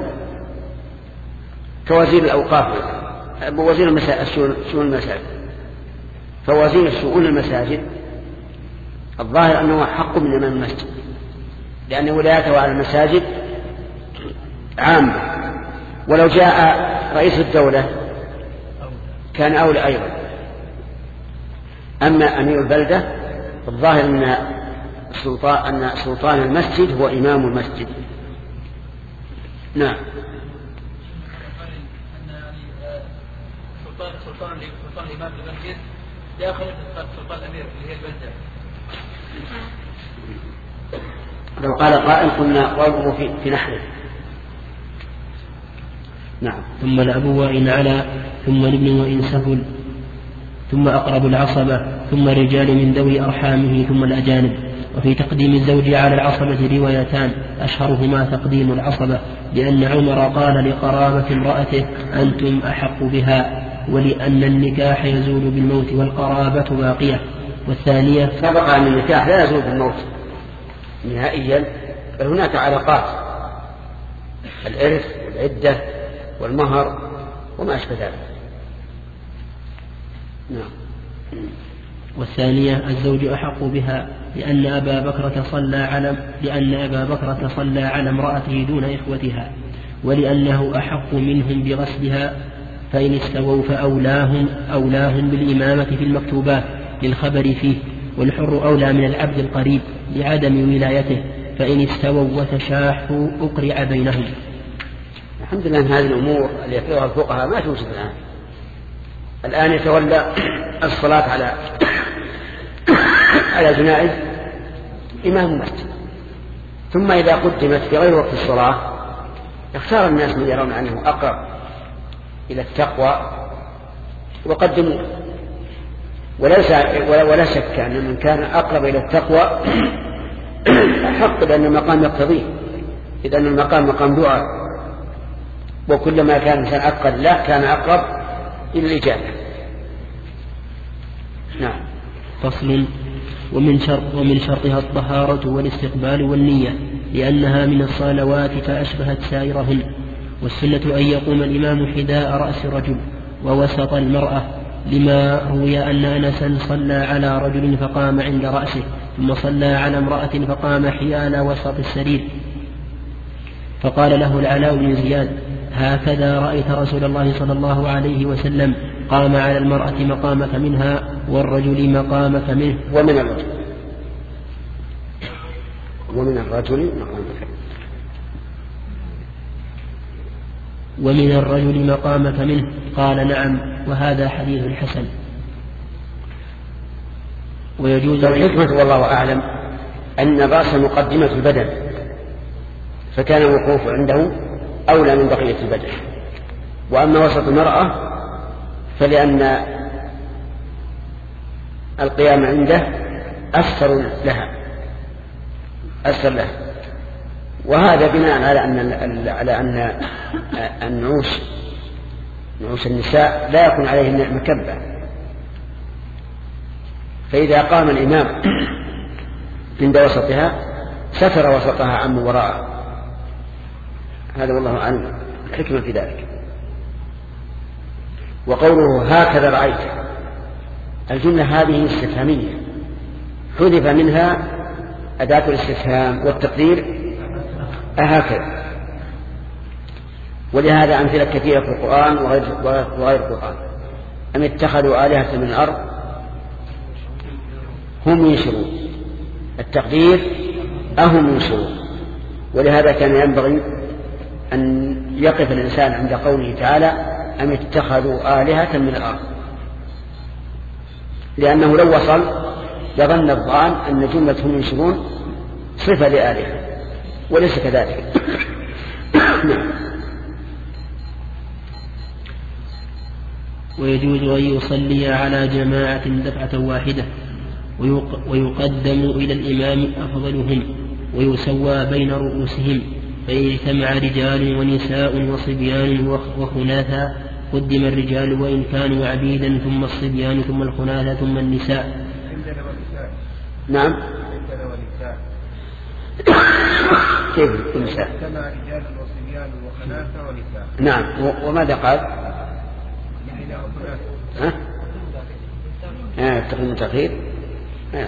كوزير الأوقاف وزير شؤون المساجد، فوزير شؤون المساجد الظاهر أنه حق من إمام المسجد لأن ولايته على المساجد عامة. ولو جاء رئيس الدولة كان أولى أيضا. أما أمير البلدة الظاهر أن سلطان, أن سلطان المسجد هو إمام المسجد. نعم. سلطان سلطان سلطان الإمام المسجد داخل سلطان الأمير اللي هي البلدة. لو قال قائل قلنا قوله في, في نحره. نعم. ثم الأب وإن علا، ثم الابن وإن سهل، ثم أقرب العصبة، ثم الرجال من ذوي أرحامه، ثم الأجانب. وفي تقديم الزوج على العصبة روايتان، أشهرهما تقديم العصبة لأن عمر قال لقرابة امرأته: أنتم أحق بها، ولأن النكاح يزول بالموت والقرابة باقية. والثانية سبق أن النكاح لا يزول بالموت نهائيا، بل هناك علاقات: الإرث والعدة والمهر وما أشبه ذلك. نعم. والثانية الزوج أحق بها لأن أبا بكرة صلى على لأن أبا بكرة صلى على امرأته دون إخوتها، ولأنه أحق منهم بغسلها، فإن استووا فأولاهم أولاهم بالإمامة في المكتوبات للخبر فيه، والحر أولى من العبد القريب لعدم ولايته، فإن استووا وتشاحوا أقرع بينهم. الحمد لله هذه الأمور اللي يقرأها الفقهاء ما توجد الآن. الآن يتولى الصلاة على على جنائز إمام المسجد، ثم إذا قدمت في غير وقت الصلاة اختار الناس من يرون أنه أقرب إلى التقوى وقدموه، ولا شك أن من كان أقرب إلى التقوى أحق بأن المقام يقتضيه، إذ أن المقام مقام دعاء، وكلما كان الإنسان أقرب له كان أقرب إلى الإجابة. نعم. فصل. ومن شرط ومن شرطها الطهارة والاستقبال والنية، لأنها من الصلوات فأشبهت سائرهن. والسنة أن يقوم الإمام حذاء رأس رجل ووسط المرأة، لما روي أن أنسا صلى على رجل فقام عند رأسه، ثم صلى على امرأة فقام حيال وسط السرير، فقال له العلاء بن زياد: هكذا رأيت رسول الله صلى الله عليه وسلم، قام على المرأة مقامك منها والرجل مقامك منه. ومن الرجل ومن الرجل مقامك ومن الرجل مقامك منه. قال: نعم، وهذا حديث حسن. ويجوز الحكمة والله أعلم أن الرأس مقدمة البدن، فكان الوقوف عنده أولى من بقية البدن. وأما وسط المرأة فلأن القيام عنده أسر لها أسر لها وهذا بناء على أن على أن النعوش نعوش النساء لا يكون عليهن مكبة، فإذا قام الإمام عند وسطها ستر وسطها عن وراءه. هذا والله أعلم الحكمة في ذلك. وقوله هكذا رأيت، الجملة هذه استفهامية حذف منها أداة الاستفهام والتقدير أهكذا، ولهذا أمثلة كثيرة في القرآن وغير القرآن. أم اتخذوا آلهة من الأرض هم ينشرون، التقدير أهم ينشرون. ولهذا كان ينبغي أن يقف الإنسان عند قوله تعالى أم اتخذوا آلهة من الأرض، لأنه لو وصل لظن الظان أن جملة هم ينشرون صفة لآلهة، وليس كذلك. ويجوز أن يصلي على جماعة دفعة واحدة، ويقدم إلى الإمام أفضلهم ويسوى بين رؤوسهم، فإن اجتمع رجال ونساء وصبيان وخناثا قدم الرجال وإن كانوا عبيدا، ثم الصبيان ثم الخناثا ثم النساء. نعم. كيف النساء؟ اجتمع رجال وصبيان وخناثا ونساء. نعم. وماذا قال؟ ها؟ آه تقديم تأخير. آه.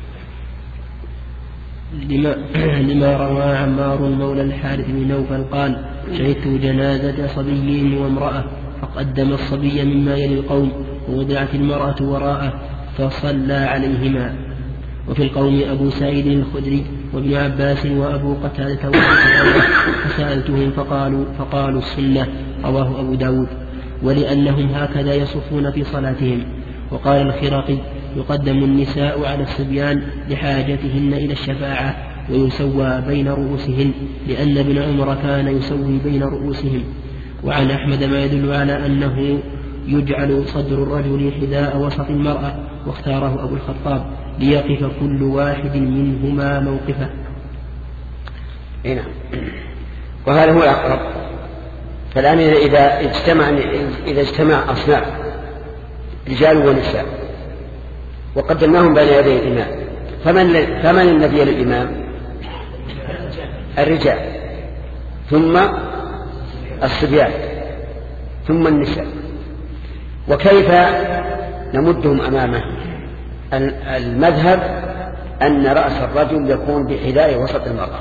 لما, لما روى عمار مولى الحارث بن نوفل قال: شهدت جنازة صبي وامرأة، فقدم الصبي مما يلي القوم، ووضعت المرأة وراءه فصلى عليهما. وفي القوم أبو سعيد الخدري وابن عباس وأبو قتادة فسألتهم فقالوا, فقالوا السنة. رواه أبو داود. ولأنهم هكذا يصفون في صلاتهم. وقال الخراقي: يقدم النساء على الصبيان لحاجتهن إلى الشفاعة، ويسوى بين رؤوسهن، لأن ابن عمر كان يسوي بين رؤوسهم. وعن أحمد ما يدل على أنه يجعل صدر الرجل حذاء وسط المرأة، واختاره أبو الخطاب ليقف كل واحد منهما موقفه. هنا وهذا هو الأقرب. فالآن إذا اجتمع إذا اجتمع أصناف رجال ونساء وقدمناهم بين يدي الإمام، فمن فمن الذي يلي الإمام؟ الرجال، ثم الصبيان، ثم النساء. وكيف نمدهم أمامه؟ المذهب أن رأس الرجل يكون بحذاء وسط المرأة،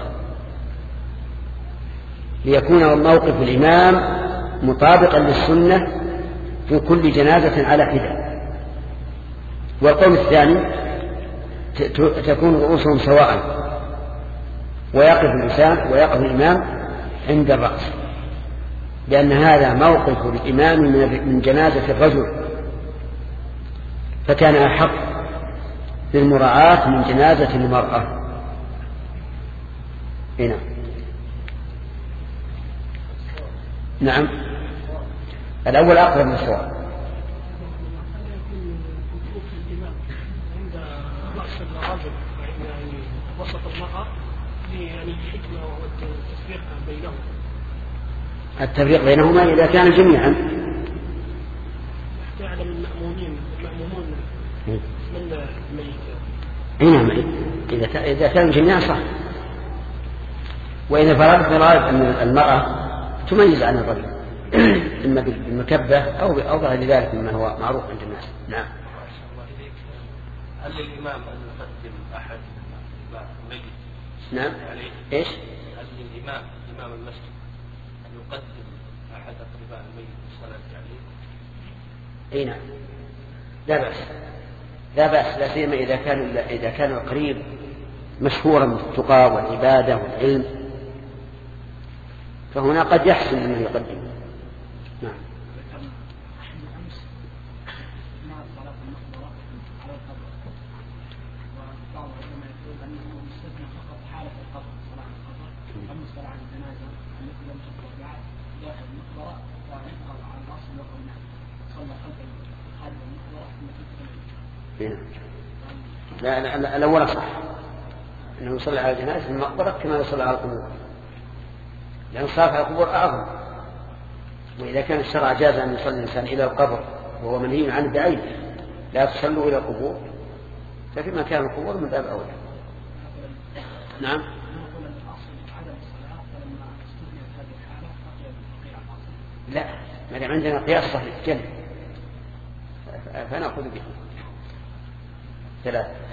ليكون موقف الإمام مطابقا للسنة في كل جنازة على حذاء. والقول الثاني تكون رؤوسهم سواء، ويقف الإنسان ويقف الإمام عند الرأس، لأن هذا موقف الإمام من جنازة الرجل، فكان أحق بالمراعاة من جنازة المرأة. هنا نعم الأول أقرب من الصواب. وسط المرأة يعني الحكمة والتفريق بينهم. التفريق بينهما إذا كان جميعا. تعلم المأمومين المأمومون من الميت. أي نعم إذا إذا كان جميعا صح. وإذا فرضت فرض أن المرأة تميز عن الرجل إما بالمكبة أو أو غير ذلك مما هو معروف عند الناس. نعم. هل للإمام أن يقدم أحد الميت؟ نعم. إيش؟ هل للإمام إمام المسجد أن يقدم أحد أقرباء الميت بالصلاة عليه؟ أي نعم لا بأس لا بأس لا سيما إذا كان إذا كان القريب مشهورا بالتقى والعبادة والعلم فهنا قد يحسن أنه يقدم. نعم. لا لا الأول صح أنه يصلي على الجنائز في المقبرة كما يصلي على القبور، لأن الصلاة على القبور أعظم. وإذا كان الشرع جاز أن يصلي الإنسان إلى القبر وهو منهي عنه بعيد لا تصلوا إلى القبور، ففي مكان القبور من باب أولى. نعم. لا ما دام عندنا قياس صحيح جل فنأخذ به ثلاثة.